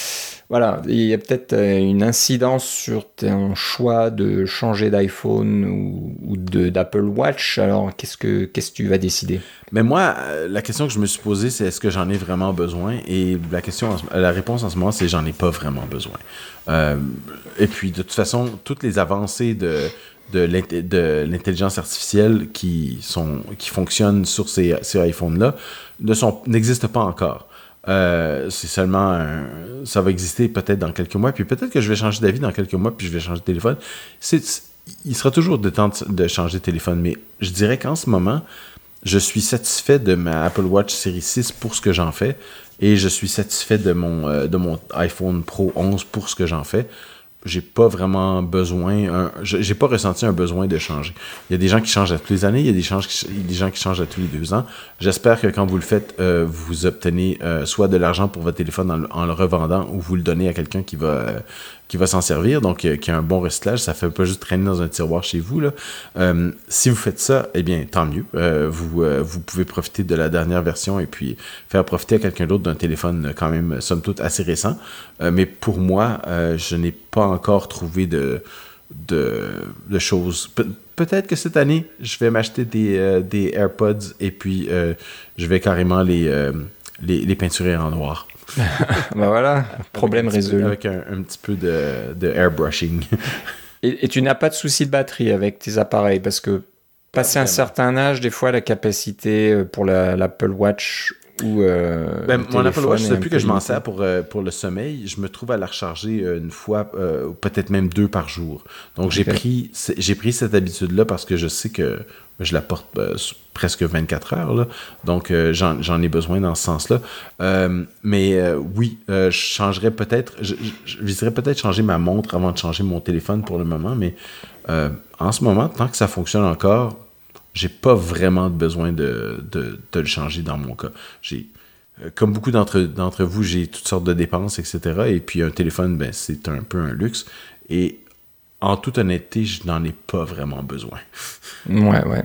voilà, il y a peut-être une incidence sur ton choix de changer d'iPhone ou, ou de, d'Apple Watch. Alors, qu'est-ce que, qu'est-ce que tu vas décider? Mais moi, la question que je me suis posée, c'est est-ce que j'en ai vraiment besoin? Et la question, la réponse en ce moment, c'est j'en ai pas vraiment besoin. Euh, et puis, de toute façon, toutes les avancées de, de, de l'intelligence artificielle qui, sont, qui fonctionnent sur ces, ces iPhones-là ne sont, n'existent pas encore. Euh, c'est seulement un, ça va exister peut-être dans quelques mois, puis peut-être que je vais changer d'avis dans quelques mois, puis je vais changer de téléphone. C'est, c'est, il sera toujours de temps de, de changer de téléphone, mais je dirais qu'en ce moment, je suis satisfait de ma Apple Watch Série six pour ce que j'en fais, et je suis satisfait de mon, euh, de mon iPhone Pro onze pour ce que j'en fais. J'ai pas vraiment besoin, un, j'ai pas ressenti un besoin de changer. Il y a des gens qui changent à toutes les années, il y a des gens qui, des gens qui changent à tous les deux ans. J'espère que quand vous le faites, euh, vous obtenez euh, soit de l'argent pour votre téléphone en, le, en le revendant ou vous le donnez à quelqu'un qui va, euh, qui va s'en servir, donc euh, qui a un bon recyclage. Ça fait pas juste traîner dans un tiroir chez vous, là. Euh, si vous faites ça, eh bien, tant mieux. Euh, vous, euh, vous pouvez profiter de la dernière version et puis faire profiter à quelqu'un d'autre d'un téléphone quand même, somme toute, assez récent. Euh, mais pour moi, euh, je n'ai pas encore trouvé de, de, de choses. Pe- peut-être que cette année, je vais m'acheter des, euh, des AirPods et puis euh, je vais carrément les, euh, les, les peinturer en noir. Ben voilà, problème avec résolu. Peu, avec un, un petit peu de, de airbrushing. et, et tu n'as pas de souci de batterie avec tes appareils parce que passé un certain âge, des fois la capacité pour la, l'Apple Watch ou euh, ben, mon Apple Watch, c'est depuis que je m'en limité. sers pour, euh, pour le sommeil, je me trouve à la recharger euh, une fois, euh, peut-être même deux par jour. Donc okay. j'ai pris j'ai pris cette habitude-là parce que je sais que je la porte euh, presque vingt-quatre heures, là. Donc euh, j'en, j'en ai besoin dans ce sens-là. Euh, mais euh, oui, euh, je changerais peut-être, je, je, je viserais peut-être changer ma montre avant de changer mon téléphone pour le moment, mais euh, en ce moment, tant que ça fonctionne encore, j'ai pas vraiment besoin de, de, de le changer dans mon cas. J'ai, euh, comme beaucoup d'entre, d'entre vous, j'ai toutes sortes de dépenses, et cetera. Et puis un téléphone, ben, c'est un peu un luxe. Et en toute honnêteté, je n'en ai pas vraiment besoin. Ouais, ouais.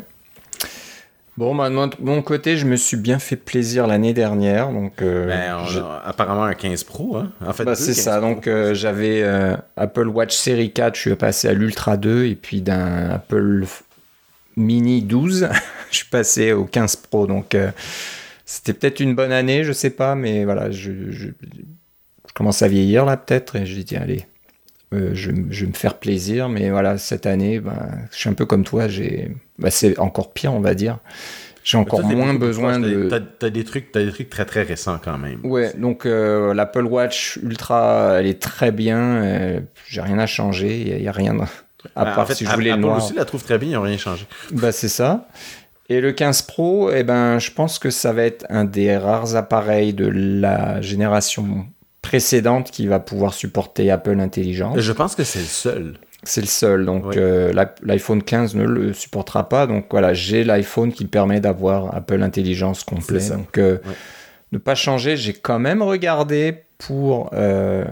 Bon, bah, de mon côté, je me suis bien fait plaisir l'année dernière. Donc, euh, ben, on je... a apparemment un quinze Pro, hein? En fait, bah, c'est ça. Pro. Donc, euh, j'avais euh, Apple Watch Série quatre, je suis passé à l'Ultra deux, et puis d'un Apple Mini douze, je suis passé au quinze Pro. Donc, euh, c'était peut-être une bonne année, je sais pas, mais voilà, je, je, je commence à vieillir là, peut-être, et je dis, tiens, allez, euh, je, je vais me faire plaisir. Mais voilà, cette année, bah, je suis un peu comme toi, j'ai, bah, c'est encore pire, on va dire. J'ai encore toi, moins besoin de... T'as, t'as, des trucs, t'as des trucs très très récents quand même. Ouais, donc euh, l'Apple Watch Ultra, elle est très bien. Euh, j'ai rien à changer, il n'y a, a rien... À part en fait, si je voulais Apple le noir. aussi la trouve très bien, ils n'ont rien changé. Bah, c'est ça. Et le quinze Pro, eh ben, je pense que ça va être un des rares appareils de la génération précédente qui va pouvoir supporter Apple Intelligence. Je pense que c'est le seul. C'est le seul. Donc, oui. euh, l'iPhone quinze ne le supportera pas. Donc, voilà, j'ai l'iPhone qui permet d'avoir Apple Intelligence complet. Donc, euh, ouais. Ne pas changer. J'ai quand même regardé pour... Euh,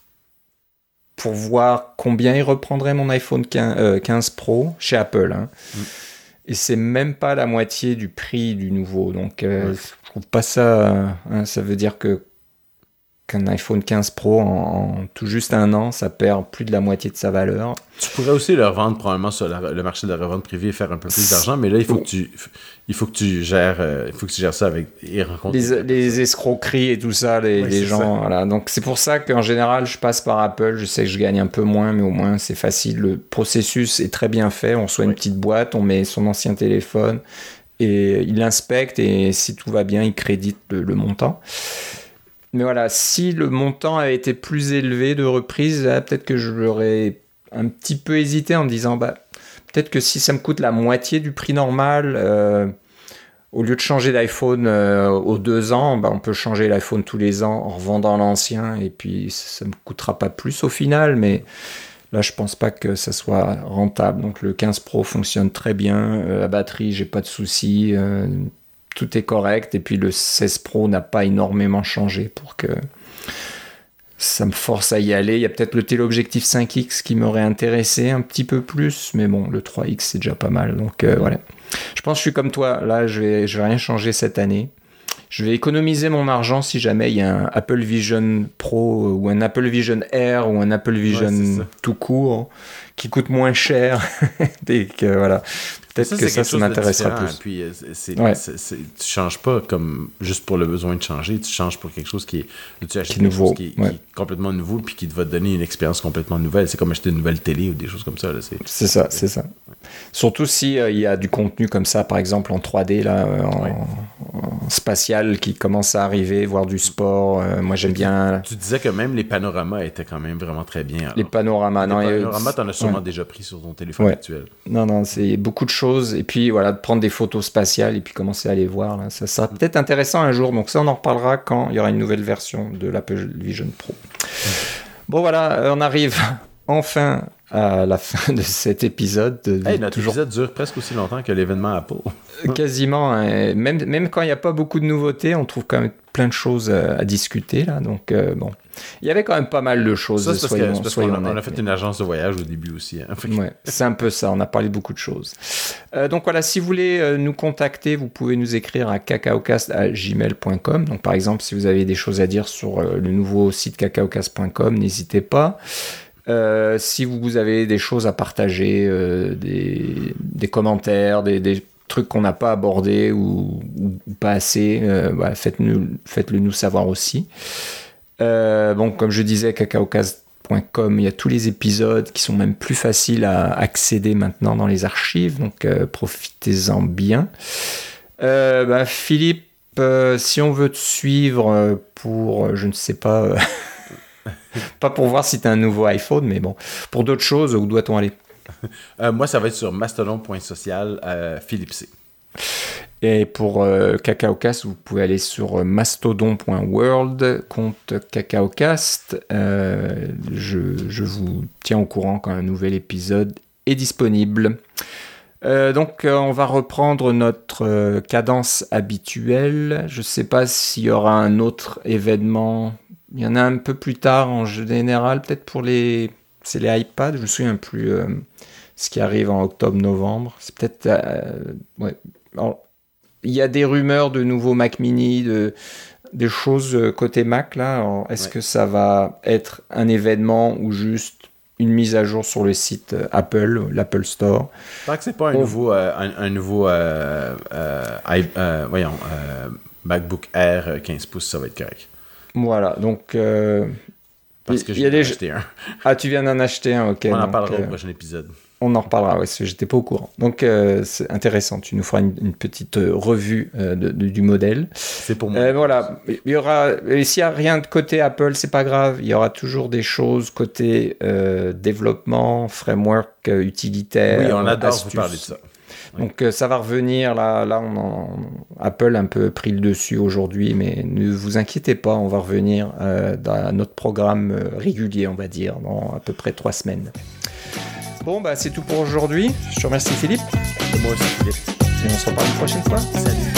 pour voir combien il reprendrait mon iPhone quinze Pro chez Apple. Hein. Mm. Et c'est même pas la moitié du prix du nouveau. Donc, euh, ouais. je trouve pas ça... Hein, ça veut dire que qu'un iPhone quinze Pro, en, en tout juste un an, ça perd plus de la moitié de sa valeur. Tu pourrais aussi le revendre probablement sur la, le marché de la revente privée et faire un peu plus d'argent, mais là, il faut que tu, il faut que tu gères, euh, il faut que tu gères ça avec et rencontres les, les escroqueries et tout ça, les, ouais, les gens. Voilà. Donc c'est pour ça qu'en général, je passe par Apple. Je sais que je gagne un peu moins, mais au moins c'est facile. Le processus est très bien fait. On reçoit ouais. une petite boîte, on met son ancien téléphone et il l'inspecte et si tout va bien, il crédite le, le montant. Mais voilà, si le montant avait été plus élevé de reprise, là, peut-être que j'aurais un petit peu hésité en me disant, bah, peut-être que si ça me coûte la moitié du prix normal, euh, au lieu de changer d'iPhone euh, aux deux ans, bah, on peut changer l'iPhone tous les ans en revendant l'ancien, et puis ça ne me coûtera pas plus au final, mais là, je pense pas que ça soit rentable. Donc le quinze Pro fonctionne très bien, euh, la batterie, j'ai pas de soucis, euh, tout est correct, et puis le seize Pro n'a pas énormément changé pour que ça me force à y aller. Il y a peut-être le téléobjectif cinq X qui m'aurait intéressé un petit peu plus, mais bon, le trois X c'est déjà pas mal, donc euh, voilà. Je pense que je suis comme toi, là je vais, je vais rien changer cette année. je vais économiser mon argent si jamais il y a un Apple Vision Pro ou un Apple Vision Air ou un Apple Vision ouais, tout court qui coûte moins cher. Et que, voilà. Peut-être ça, que ça, ça m'intéressera plus. Puis, c'est, ouais. c'est, c'est, tu changes pas comme juste pour le besoin de changer, tu changes pour quelque chose qui est, tu achètes quelque nouveau. chose qui, ouais. qui est complètement nouveau puis qui va te donner une expérience complètement nouvelle. C'est comme acheter une nouvelle télé ou des choses comme ça. Là. C'est, c'est ça, c'est ça. Surtout si euh, il y a du contenu comme ça, par exemple en trois D, là, euh, en, ouais. en spatial qui commence à arriver, voir du sport. Euh, moi, j'aime bien. Tu disais que même les panoramas étaient quand même vraiment très bien. Alors. Les panoramas, les non. Les panoramas, euh, t'en as sûrement ouais. déjà pris sur ton téléphone ouais. actuel. Non, non, c'est beaucoup de choses. Et puis, voilà, de prendre des photos spatiales et puis commencer à les voir. Là. Ça sera peut-être intéressant un jour. Donc, ça, on en reparlera quand il y aura une nouvelle version de l'Apple Vision Pro. Bon, voilà, on arrive enfin à la fin de cet épisode. Hey, notre toujours... épisode dure presque aussi longtemps que l'événement Apple. Quasiment. Hein. Même, même quand il n'y a pas beaucoup de nouveautés, on trouve quand même plein de choses à, à discuter. Là. Donc, euh, bon. Il y avait quand même pas mal de choses. Ça, c'est parce, soyons, que, c'est parce soyons qu'on a, honnêtes, on a fait mais... une agence de voyage au début aussi. Hein. Ouais, c'est un peu ça. On a parlé de beaucoup de choses. Euh, donc voilà, si vous voulez euh, nous contacter, vous pouvez nous écrire à cacaocast arobase gmail point com. Donc par exemple, si vous avez des choses à dire sur euh, le nouveau site cacaocast point com, n'hésitez pas. Euh, si vous avez des choses à partager, euh, des, des commentaires, des, des trucs qu'on n'a pas abordés ou, ou pas assez, euh, bah, faites-nous, faites-le nous savoir aussi. Euh, bon, comme je disais, cacaocast point com, il y a tous les épisodes qui sont même plus faciles à accéder maintenant dans les archives, donc euh, profitez-en bien. Euh, bah, Philippe, euh, si on veut te suivre pour, euh, je ne sais pas... Euh, pas pour voir si tu as un nouveau iPhone, mais bon, pour d'autres choses, où doit-on aller? euh, Moi, ça va être sur mastodon point social, euh, Philippe C. Et pour euh, CacaoCast, vous pouvez aller sur mastodon point world, compte CacaoCast. Euh, je, je vous tiens au courant quand un nouvel épisode est disponible. Euh, donc, euh, on va reprendre notre euh, cadence habituelle. Je ne sais pas s'il y aura un autre événement. Il y en a un peu plus tard en général, peut-être pour les, c'est les iPads, je me souviens plus euh, ce qui arrive en octobre-novembre. C'est peut-être, euh, ouais. Alors, il y a des rumeurs de nouveaux Mac Mini, de des choses côté Mac là. Alors, est-ce ouais. que ça va être un événement ou juste une mise à jour sur le site Apple, l'Apple Store? Je pense que c'est pas un On... nouveau, euh, un, un nouveau, euh, euh, euh, voyons, euh, MacBook Air quinze pouces, ça va être correct. Voilà, donc... Euh, Parce que j'ai des... acheté un. Ah, tu viens d'en acheter un, ok. On en donc, parlera euh, au prochain épisode. On en reparlera, ouais, parce que j'étais pas au courant. Donc, euh, c'est intéressant. Tu nous feras une, une petite revue euh, de, de, du modèle. C'est pour moi. Euh, voilà. Il y aura... Et s'il n'y a rien de côté Apple, c'est pas grave. Il y aura toujours des choses côté euh, développement, framework euh, utilitaire. Oui, on adore astuces. vous parler de ça. Donc euh, ça va revenir, là, là on en, Apple a un peu pris le dessus aujourd'hui, mais ne vous inquiétez pas, on va revenir euh, dans notre programme euh, régulier, on va dire, dans à peu près trois semaines. Bon, bah c'est tout pour aujourd'hui. Je te remercie Philippe. Moi aussi Philippe. Et on se reparle une prochaine fois. Salut.